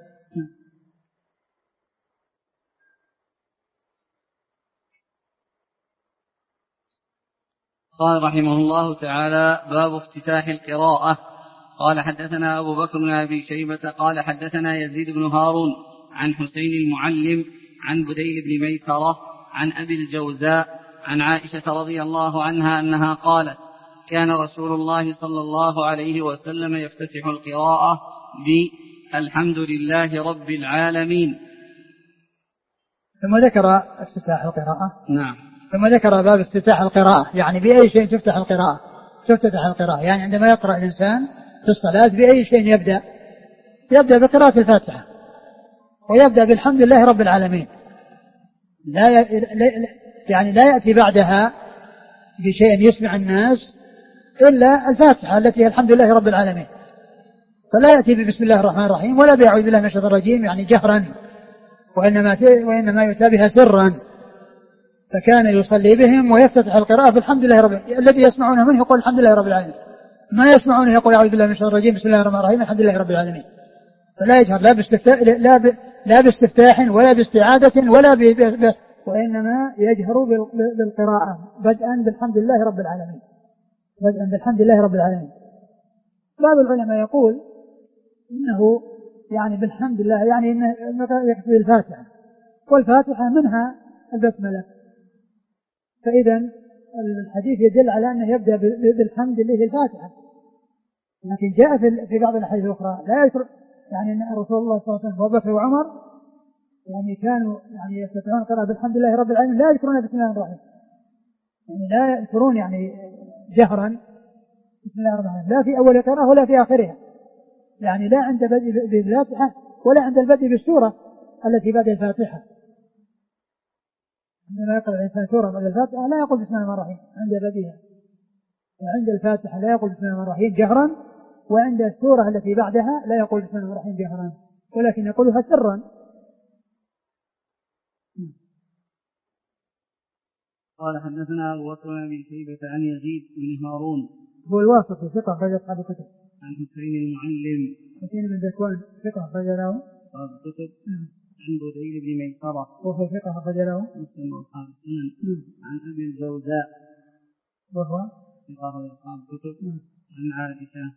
قال رحمه الله تعالى باب افتتاح القراءة. قال حدثنا أبو بكر بن أبي شيبة قال حدثنا يزيد بن هارون عن حسين المعلم عن بديل بن ميسرة عن أبي الجوزاء عن عائشة رضي الله عنها أنها قالت كان رسول الله صلى الله عليه وسلم يفتتح القراءة بالحمد لله رب العالمين. ثم ذكر افتتاح القراءة. نعم. ثم ذكر باب افتتاح القراءة، يعني بأي شيء تفتح القراءة تفتتح القراءة، يعني عندما يقرأ الإنسان في الصلاة بأي شيء يبدأ يبدأ بقراءة الفاتحة ويبدأ بالحمد لله رب العالمين، لا ي... يعني لا يأتي بعدها بشيء يسمع الناس إلا الفاتحة التي هي الحمد لله رب العالمين، فلا يأتي ببسم الله الرحمن الرحيم ولا بأعوذ بالله من الشيطان الرجيم يعني جهرا، وإنما وإنما يؤتى بها سرا. فكان يصلي بهم ويفتتح القراءة بالحمد لله رب العالمين، الذي يسمعونه منه يقول الحمد لله رب العالمين، ما يسمعونه يقول أعوذ بالله من الشيطان الرجيم بسم الله الرحمن الرحيم الحمد لله رب العالمين. فلا يجهر لا باستفتاح لا ب... لا باستفتاح ولا باستعادة ولا ب... ب... وإنما يجهر بالقراءة بدءا بالحمد لله رب العالمين بدءا بالحمد لله رب العالمين. بعض العلماء يقول إنه يعني بالحمد لله يعني إنه يكفي الفاتحة، والفاتحة منها البسملة، فإذا الحديث يدل على أنه يبدأ بالحمد لله الفاتحة، لكن جاء في بعض الأحاديث الأخرى لا يترك، يعني أن رسول الله صلى الله عليه وسلم وأبو بكر وعمر يعني كانوا يعني يستطيعون القراءة بالحمد لله رب العالمين لا يذكرون بسم الله الرحمن الرحيم، يعني لا يذكرون يعني جهرا بسم الله الرحمن الرحيم لا في أول قراءة ولا في آخرها، يعني لا عند بدء بالفاتحة ولا عند البدء بالسورة التي بعد الفاتحة. عندما يقرأ الإنسان سورة بعد الفاتحة لا يقول بسم الله الرحمن الرحيم عند بديها، وعند الفاتحة لا يقول بسم الله الرحمن الرحيم جهرا، وعند السورة التي بعدها لا يقول بسم الله الرحمن الرحيم جهرا، ولكن يقولها سرا. قال حدثنا أبو بكر بن شيبة عن يزيد بن هارون هو الواسطي ثقة أخرج أصحاب الكتب. عن حسين المعلم حسين بن ذكوان ثقة أخرج له أصحاب الكتب. عن بديل بن ميسرة وهو ثقة أخرج له مسلم وأصحاب السنن. عن أبي الجوزاء وهو ثقة أخرج أصحاب الكتب. عن عائشة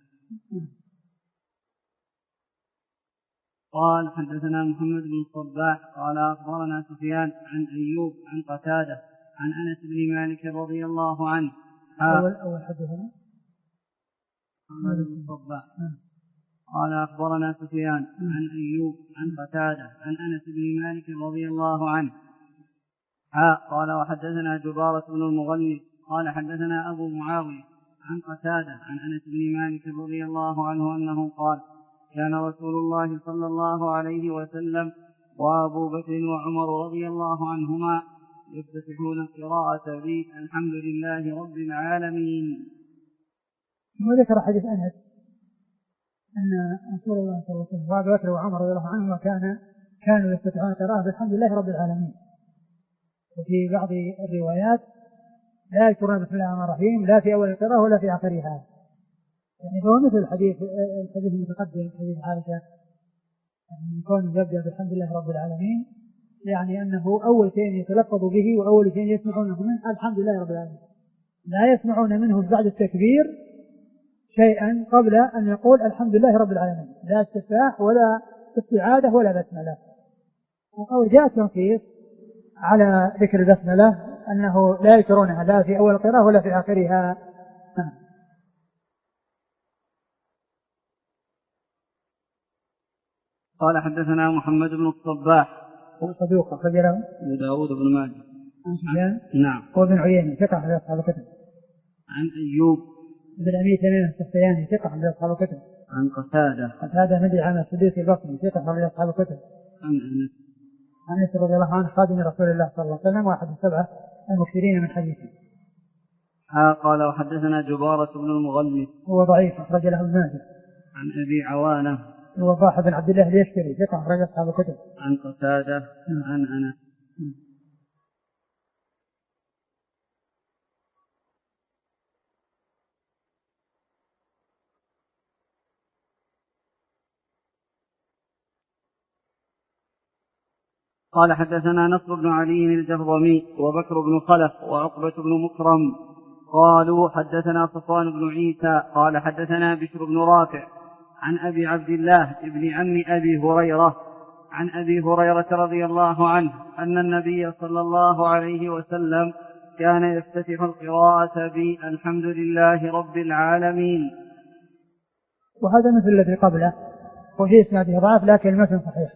قال حدثنا محمد بن الصباح قال أخبرنا سفيان عن أيوب عن قتادة عن أنس بن مالك رضي الله عنه. أول أول حدثنا محمد بن الصباح قال أخبرنا سفيان عن أيوب عن قتادة عن أنس بن مالك رضي الله عنه. ها قال وحدثنا جبارة بن المغني قال حدثنا أبو معاوية عن قتادة عن أنس بن مالك رضي الله عنه أنه قال كان رسول الله صلى الله عليه وسلم وأبو بكر وعمر رضي الله عنهما يفتتحون القراءة بالحمد لله رب العالمين. وذكر حديث أنس أن رسول الله صلى الله عليه وسلم وأبو بكر وعمر رضي الله عنهما كان كانوا يفتتحون القراءة بالحمد لله رب العالمين. وفي بعض الروايات لا يذكرون بسم الله الرحمن الرحيم لا في أول القراءة ولا في آخرها، يعني هو مثل الحديث الحديث المتقدم حديث عائشة يعني يكون يبدأ بالحمد لله رب العالمين، يعني أنه أول شيء يتلفظ به وأول شيء يسمعونه منه الحمد لله رب العالمين، لا يسمعون منه بعد التكبير شيئا قبل أن يقول الحمد لله رب العالمين، لا استفتاح ولا استعادة ولا بسملة. وقال جاء تنصيص على ذكر البسملة أنه لا يذكرونها لا في أول القراءة ولا في آخرها. قال حدثنا محمد بن الصباح هو صدوق أخرج له أبو داود بن ماجه عن سفيان نعم وابن عيينة ثقة أخرج أصحاب الكتب. عن أيوب بن أبي تميم السختياني ثقة أخرج أصحاب الكتب. عن قتادة قتادة بن دعامة السدوسي البصري ثقة أخرج أصحاب الكتب. عن أنس عن أنس رضي الله عنه خادم رسول الله صلى الله عليه وسلم واحد السبعة المكثرين من حديثه. قال وحدثنا جبارة بن المغني هو ضعيف أخرج له ابن ماجه. عن أبي عوانة الوضاح بن عبد الله اليشكري ثقة أخرج أصحاب الكتب. عن قتادة عن أنس. قال حدثنا نصر بن علي الجهضمي وبكر بن خلف وعقبة بن مكرم قالوا حدثنا صفوان بن عيسى قال حدثنا بشر بن رافع عن أبي عبد الله ابن عم أبي هريرة عن أبي هريرة رضي الله عنه أن النبي صلى الله عليه وسلم كان يفتتح القراءة بالحمد لله رب العالمين. وهذا مثل الذي قبله وفي إسناده ضعف لكن المتن صحيح.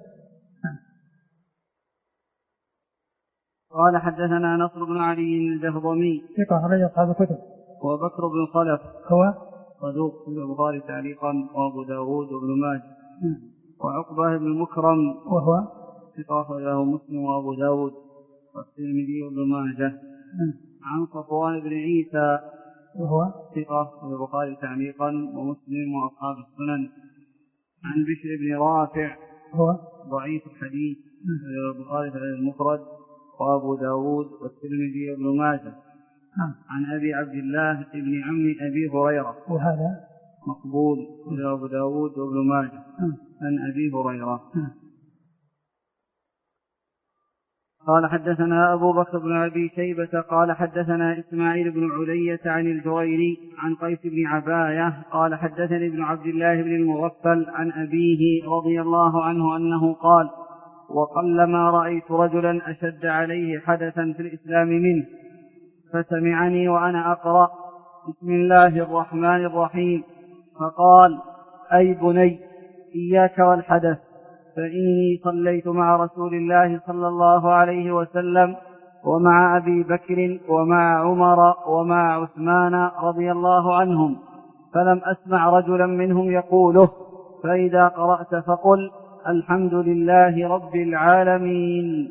قال حدثنا نصر بن علي الجهضمي ثقة أخرج أصحاب الكتب. وبكر بن خلف هو صدوق في البخاري تعليقا وأبو داود وابن ماجه. وعقبة بن مكرم وهو ثقة أخرجه مسلم وأبو داود والترمذي وابن ماجه. عن صفوان بن عيسى وهو ثقة في البخاري تعليقا ومسلم وأصحاب السنن. عن بشر بن رافع هو ضعيف الحديث في البخاري المفرد وأبو داود والترمذي وابن ماجه. عن أبي عبد الله ابن عم أبي هريرة وهذا مقبول في أبو داود وابن ماجه عن أبي هريرة. قال حدثنا أبو بكر بن أبي شيبة قال حدثنا إسماعيل بن علية عن الجريري عن قيس بن عباية قال حدثني ابن عبد الله بن المغفل عن أبيه رضي الله عنه أنه قال وقلما رأيت رجلا أشد عليه حدثا في الإسلام منه فسمعني وأنا أقرأ بسم الله الرحمن الرحيم فقال أي بني إياك والحدث فإني صليت مع رسول الله صلى الله عليه وسلم ومع أبي بكر ومع عمر ومع عثمان رضي الله عنهم فلم أسمع رجلا منهم يقوله فإذا قرأت فقل الحمد لله رب العالمين.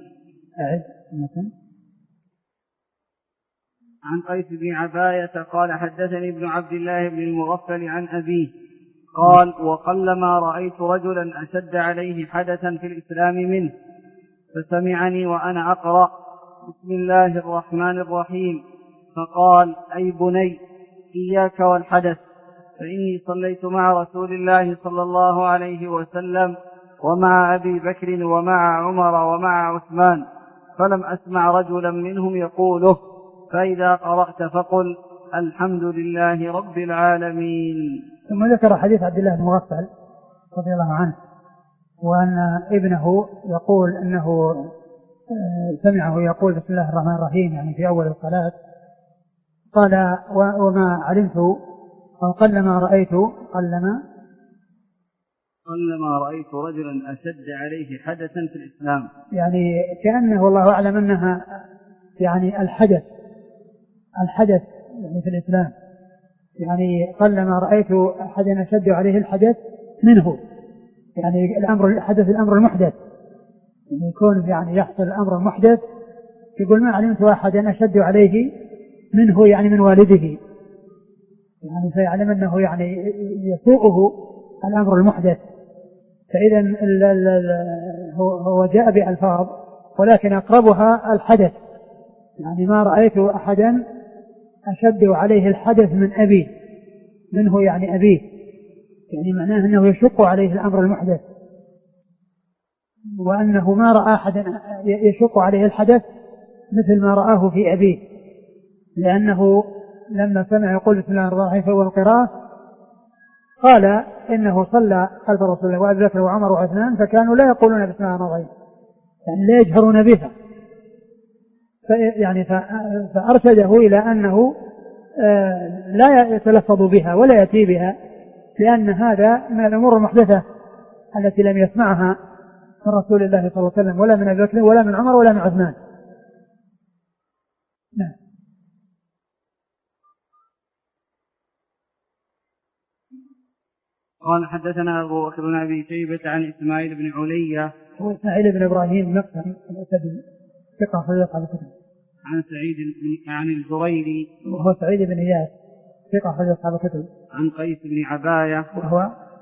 عن قيس بن عباية قال حدثني ابن عبد الله بن المغفل عن أبيه قال وقلما رأيت رجلا أشد عليه حدثا في الإسلام منه فسمعني وأنا أقرأ بسم الله الرحمن الرحيم فقال أي بني إياك والحدث فإني صليت مع رسول الله صلى الله عليه وسلم ومع أبي بكر ومع عمر ومع عثمان فلم أسمع رجلا منهم يقوله فإذا قرأت فقل الحمد لله رب العالمين. ثم ذكر حديث عبد الله بن مغفل رضي الله عنه وأن ابنه يقول أنه سمعه يقول بسم الله الرحمن الرحيم يعني في أول الصلاة. قال وما علمت أو قلما رأيت قلما قلما رأيت رجلا أشد عليه حدثا في الإسلام يعني كأنه والله أعلم أنها يعني الحدث الحدث يعني في الإسلام يعني قلما رأيت أحدا أشد عليه الحدث منه يعني الأمر الحدث الأمر المحدث يعني يكون يعني يحصل الأمر المحدث يقول ما علمت أحدا أشد عليه منه يعني من والده يعني فيعلم أنه يعني يسوءه الأمر المحدث. فإذا هو جاء بألفاظ ولكن أقربها الحدث يعني ما رأيت أحدا أشد عليه الحدث من أبيه منه يعني أبيه يعني معناه أنه يشق عليه الأمر المحدث وأنه ما رأى أحدا يشق عليه الحدث مثل ما رآه في أبيه لأنه لما سمع يقول بسم الله الرحمن الرحيم في أول القراءة قال إنه صلى خلف رسول الله وأبي بكر وعمر وعثمان فكانوا لا يقولون بسم الله الرحمن الرحيم يعني لا يجهرون بها يعني فأرشده إلى أنه لا يتلفظ بها ولا يأتي بها لأن هذا من الأمور المحدثة التي لم يسمعها من رسول الله صلى الله عليه وسلم ولا من أبي بكر ولا من عمر ولا من عثمان. نعم. قال حدثنا أبو بكر بن أبي شيبة عن إسماعيل بن علية هو إسماعيل بن إبراهيم مقسم الأسدي ثقة خريج أبو بكر عن سعيد عن الزريري وهو سعيد بن إياس ثقة خريج أبو بكر عن قيس بن عباية وهو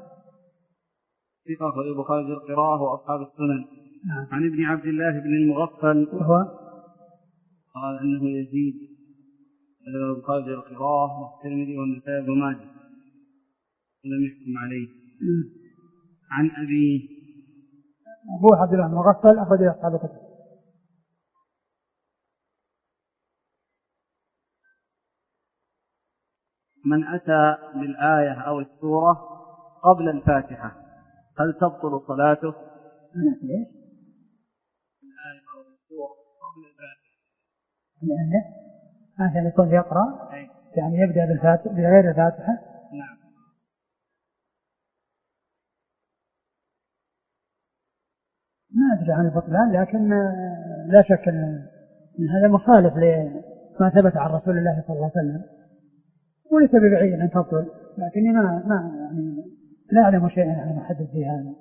ثقة خريج البخاري القراءة وأصحاب السنن. نعم. عن ابن عبد الله بن المغفل وهو قال أنه يزيد البخاري القراءة والترمذي والنسائي بن ماجه لم يحكم عليه. م. عن أبي أبو عبد الله المغفل أخرج أصحاب الكتب. من أتى بالآية أو السورة قبل الفاتحة هل تبطل صلاته؟ من أتى إيش؟ الآية أو السورة قبل الفاتحة لأنه عشان يكون يقرأ يعني يبدأ بالفاتحة بغير الفاتحة. نعم. ما أدري عن البطلان لكن لا شك أن هذا مخالف لما ثبت عن رسول الله صلى الله عليه وسلم وليس ببعيد أن تبطل لكني ما ما يعني لا أعلم شيئا عن محدث في هذا.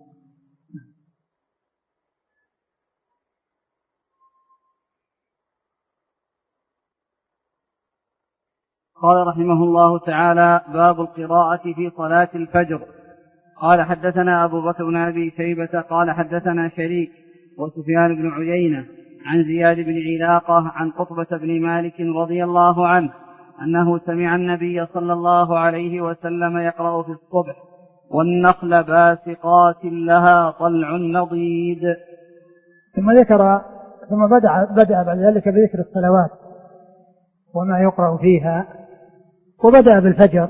قال رحمه الله تعالى باب القراءة في صلاة الفجر. قال حدثنا أبو بكر بن أبي شيبة قال حدثنا شريك وسفيان بن عيينة عن زياد بن علاقة عن قطبة بن مالك رضي الله عنه أنه سمع النبي صلى الله عليه وسلم يقرأ في الصبح والنخل باسقات لها طلع نضيد. ثم ذكر ثم بدأ, بدأ بعد ذلك بذكر الصلوات وما يقرأ فيها وبدأ بالفجر.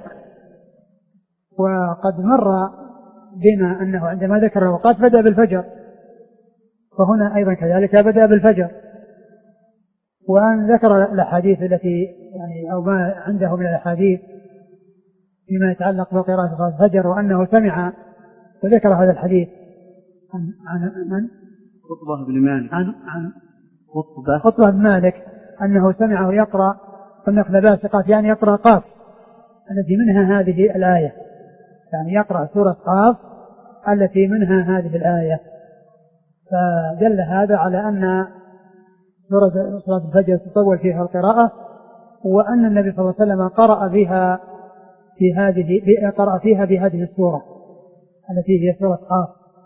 وقد مر بنا أنه عندما ذكر الأوقات بدأ بالفجر فهنا أيضا كذلك بدأ بالفجر وأن ذكر الأحاديث التي يعني أو ما عنده من الأحاديث فيما يتعلق بقراءة صلاة الفجر، وأنه سمع وذكر هذا الحديث عن عن من؟ خطبة بن مالك عن عن خطبة خطبة بن مالك أنه سمعه يقرأ والنخل باسقات، يعني يقرأ قاف التي منها هذه الآية، يعني يقرأ سورة قاف التي منها هذه الآية. فدل هذا على أن سورة صلاة الفجر تطول فيها القراءة، وأن النبي صلى الله عليه وسلم قرأ بها في هذه قرأ فيها بهذه السورة التي هي سورة قاف.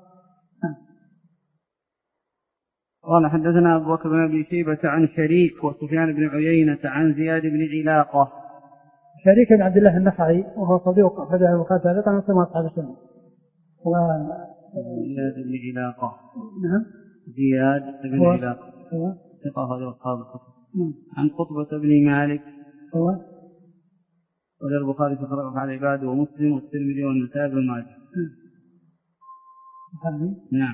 قال حدثنا أبو بكر بن أبي شيبة عن شريك وسفيان بن عيينة عن زياد بن علاقة. شريك بن عبد الله النخعي وهو صديق أخرجه البخاري تعليقا ومسلم وأصحاب السنة. و زياد بن علاقة. نعم. زياد بن هو... علاقة. هو... ثقة هذا أصحاب الكتب. نعم. عن خطبة بن مالك. هو وجاء البخاري في خلق على عباده ومسلم والترمذي والنسائي بن ماجه. نعم.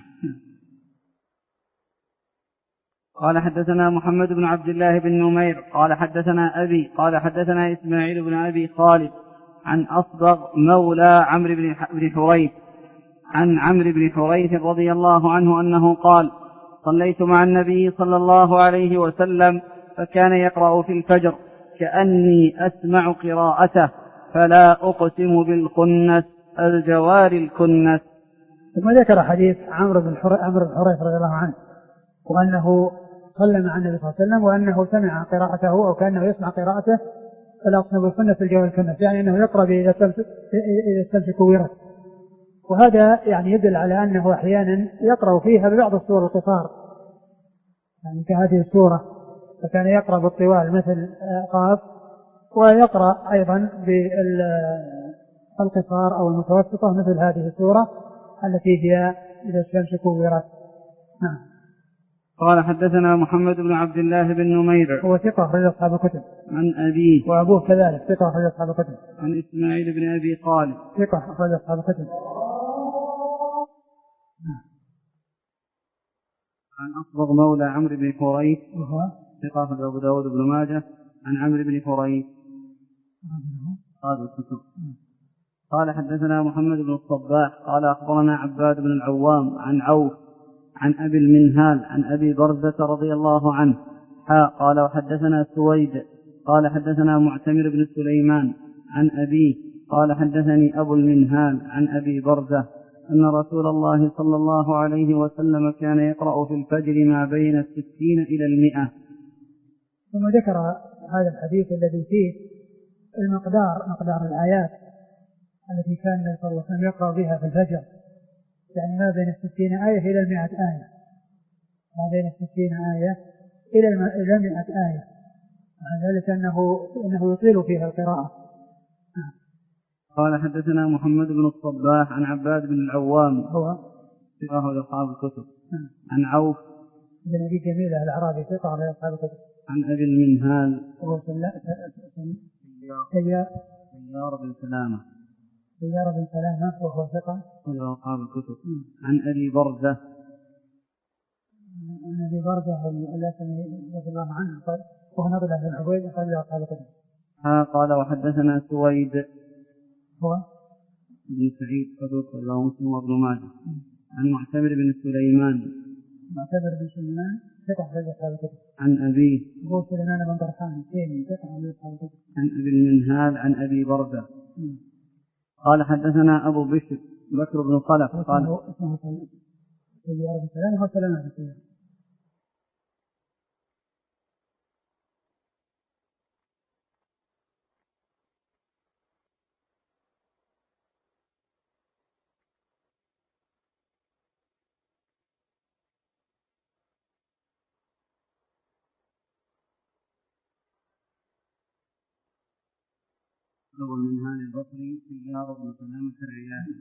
قال حدثنا محمد بن عبد الله بن نمير قال حدثنا أبي قال حدثنا إسماعيل بن أبي خالد عن أصبغ مولى عمرو بن حريث عن عمرو بن حريث رضي الله عنه أنه قال: صليت مع النبي صلى الله عليه وسلم فكان يقرأ في الفجر كأني أسمع قراءته فلا أقسم بالخنس الجوار الكنس. ثم ذكر حديث عمرو بن حريث رضي الله عنه وأنه صلى مع النبي صلى الله عليه وسلم وأنه سمع قراءته أو كأنه يسمع قراءته فلا أقسم بالخنس الجوار الكنس، يعني أنه يقرأ إذا السلف كورت. وهذا يعني يدل على أنه أحيانا يقرأ فيها ببعض السور القصار، يعني كهذه السورة فكان يقرأ بالطوال مثل قاف، ويقرأ أيضا بالقصار أو المتوسطة مثل هذه السورة التي هي إذا الشمس كورت. نعم. قال حدثنا محمد بن عبد الله بن نمير هو ثقة أخرج أصحاب الكتب. عن أبيه وأبوه كذلك ثقة أخرج أصحاب الكتب. عن إسماعيل بن أبي خالد ثقة أخرج أصحاب الكتب. عن أصبغ مولى عمرو بن حريث وهو ثقة أخرج أبو داود بن ماجه عن عمرو بن حريث هذا الكتب. قال حدثنا محمد بن الصباح قال أخبرنا عباد بن العوام عن عوف عن أبي المنهال عن أبي برزة رضي الله عنه حا قال وحدثنا سويد قال حدثنا معتمر بن سليمان عن أبيه قال حدثني أبو المنهال عن أبي برزة أن رسول الله صلى الله عليه وسلم كان يقرأ في الفجر ما بين الستين إلى المئة. ثم ذكر هذا الحديث الذي فيه المقدار مقدار الآيات التي كان النبي صلى الله عليه وسلم يقرأ بها في الفجر، يعني ما بين الستين آية إلى المئة آية، ما بين الستين آية إلى المئة آية، مع ذلك أنه, أنه يطيل فيها القراءة. قال حدثنا محمد بن الصباح عن عباد بن العوام هو ثقة أصحاب الكتب. عن عوف بن أبي جميلة الأعرابي ثقة أصحاب الكتب. عن أبي المنهال هو سيار بن سلامة سيار بن سلامة وهو ثقة أصحاب الكتب. عن أبي برزة عن أبي برزة الأسلمي رضي الله عنه قال وهو نضل بن عبيد قال أصحاب الكتب. قال وحدثنا سويد هو بن سعيد صدوق رواه مسلم وابن ماجه. عن معتمر بن سليمان معتمر بن سليمان ثقة أخرج أصحاب الكتب. عن أبيه هو سليمان بن طرخان التيمي ثقة أخرج أصحاب الكتب. عن أبي المنهال عن أبي برزة. قال حدثنا أبو بشر بكر بن خلف قال اسمه سيار بن سلامة هو سلامة بن سلامة. أبو المنهال البصري سيار بن سلامة الرياحي.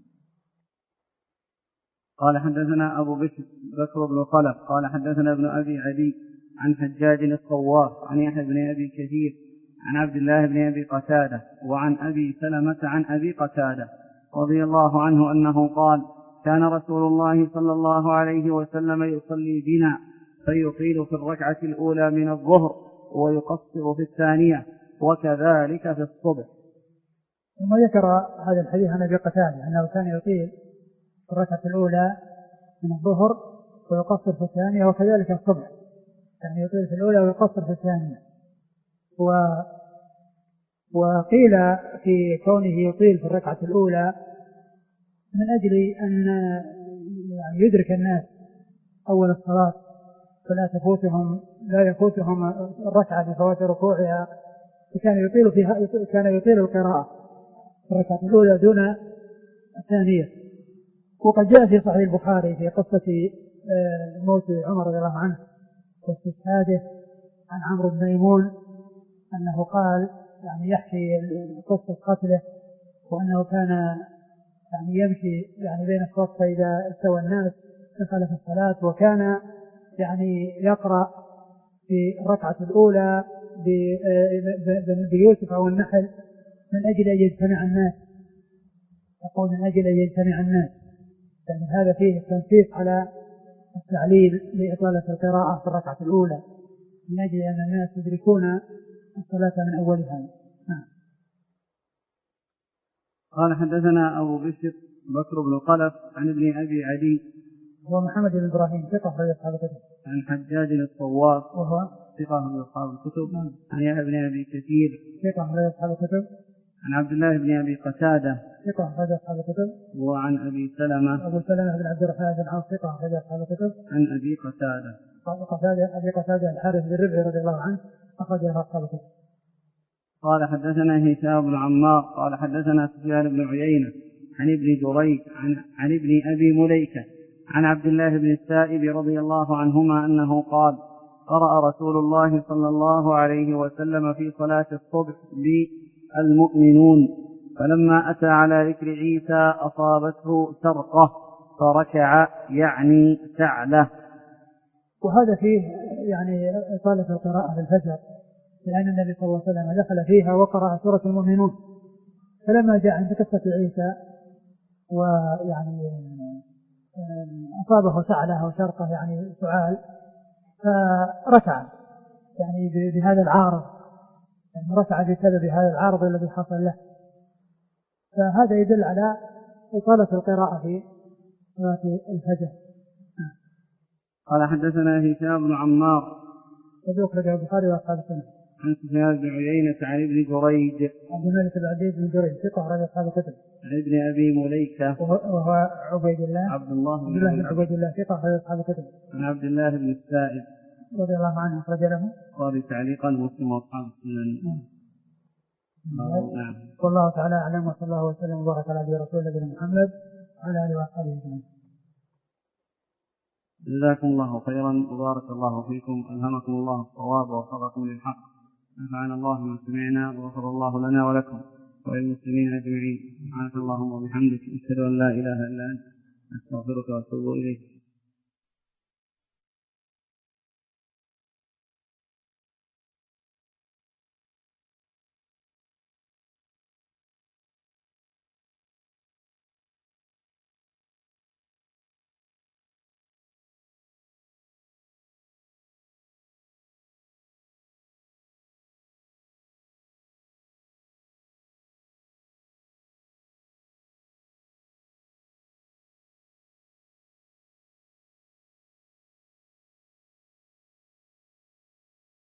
قال حدثنا أبو بشر بكر بن خلف قال حدثنا ابن أبي عدي عن حجاج الصواف عن يحيى بن أبي كثير عن عبد الله بن أبي قتادة وعن أبي سلمة عن أبي قتادة رضي الله عنه أنه قال: كان رسول الله صلى الله عليه وسلم يصلي بنا فيطيل في الركعة الأولى من الظهر ويقصر في الثانية، وكذلك في الصبح. ثم ذكر هذا الحديث عن أبي قتادة أنه كان يطيل في الركعة الأولى من الظهر ويقصر في الثانية وكذلك الصبح، يعني يطيل في الأولى ويقصر في الثانية. و وقيل في كونه يطيل في الركعة الأولى من أجل أن يعني يدرك الناس أول الصلاة فلا تفوتهم لا يفوتهم الركعة بفوات ركوعها، فكان يطيل فيها كان يطيل القراءة في الركعة الأولى دون الثانية. وقد جاء في صحيح البخاري في قصة موت عمر رضي الله عنه واستشهاده عن عمرو بن ميمون أنه قال يعني يحكي قصة قتله وأنه كان يعني يمشي يعني بين الصف فإذا استوى الناس دخل في الصلاة، وكان يعني يقرأ في الركعة الأولى بيوسف أو النحل من أجل أن يجتمع الناس، يقول من أجل أن يجتمع الناس، يعني هذا فيه التنصيص على التعليل لإطالة القراءة في الركعة الأولى من أجل أن الناس يدركون الصلاة من أولها. نعم. قال حدثنا أبو بشر بكر بن خلف عن ابن أبي عدي هو محمد بن إبراهيم ثقة أخرج أصحاب الكتب. عن حجاج الطواف وهو ثقة من أصحاب الكتب. عن يحيى بن أبي كثير ثقة أخرج أصحاب الكتب. عن عبد الله بن أبي قتادة ثقة أخرج أصحاب الكتب. وعن أبي سلمة أبو سلمة بن عبد الرحمن بن عوف ثقة أخرج أصحاب الكتب. عن أبي قتادة قتادة أبي قتادة الحارث بن ربيعة رضي الله عنه أخرج أصحاب الكتب. قال حدثنا هشام بن عمار قال حدثنا سفيان بن عيينة عن ابن جريج عن, عن ابن أبي مليكة عن عبد الله بن السائب رضي الله عنهما أنه قال قرأ رسول الله صلى الله عليه وسلم في صلاة الصبح بالمؤمنون، فلما أتى على ذكر عيسى أصابته سرقة فركع يعني سعله. وهذا فيه يعني إطالة القراءة في الفجر، لأن النبي صلى الله عليه وسلم دخل فيها وقرأ سورة المؤمنون، فلما جاء عند قصة عيسى ويعني أصابه سعلة أو شرقة يعني سعال فركع يعني بهذا العارض، يعني ركع بسبب هذا العارض الذي حصل له، فهذا يدل على إطالة القراءة في صلاة الفجر. قال حدثنا هشام بن عمار وذكر البخاري وأصحاب السنة عن سفيان بن عيينة عن ابن جريج عبد الملك بن عبيد بن جريج ثقة أخرج أصحاب الكتب. عن ابن أبي مليكة وهو عبيد الله عبد الله بن عبيد الله ثقة أخرج أصحاب الكتب. عن عبد الله بن السائب رضي الله عنه أخرج له قال تعليقا مسلم وأصحاب السنن. نعم. والله تعالى أعلم، وصلى الله وسلم وبارك على نبينا رسول الله محمد وعلى آله وصحبه أجمعين. جزاكم الله خيرا وبارك الله فيكم، ألهمكم الله الصواب ووفقكم للحق، نفعنا الله بما سمعنا وغفر الله لنا ولكم وللمسلمين أجمعين. سبحانك اللهم وبحمدك، أشهد أن لا إله إلا أنت، أستغفرك وأتوب إليك.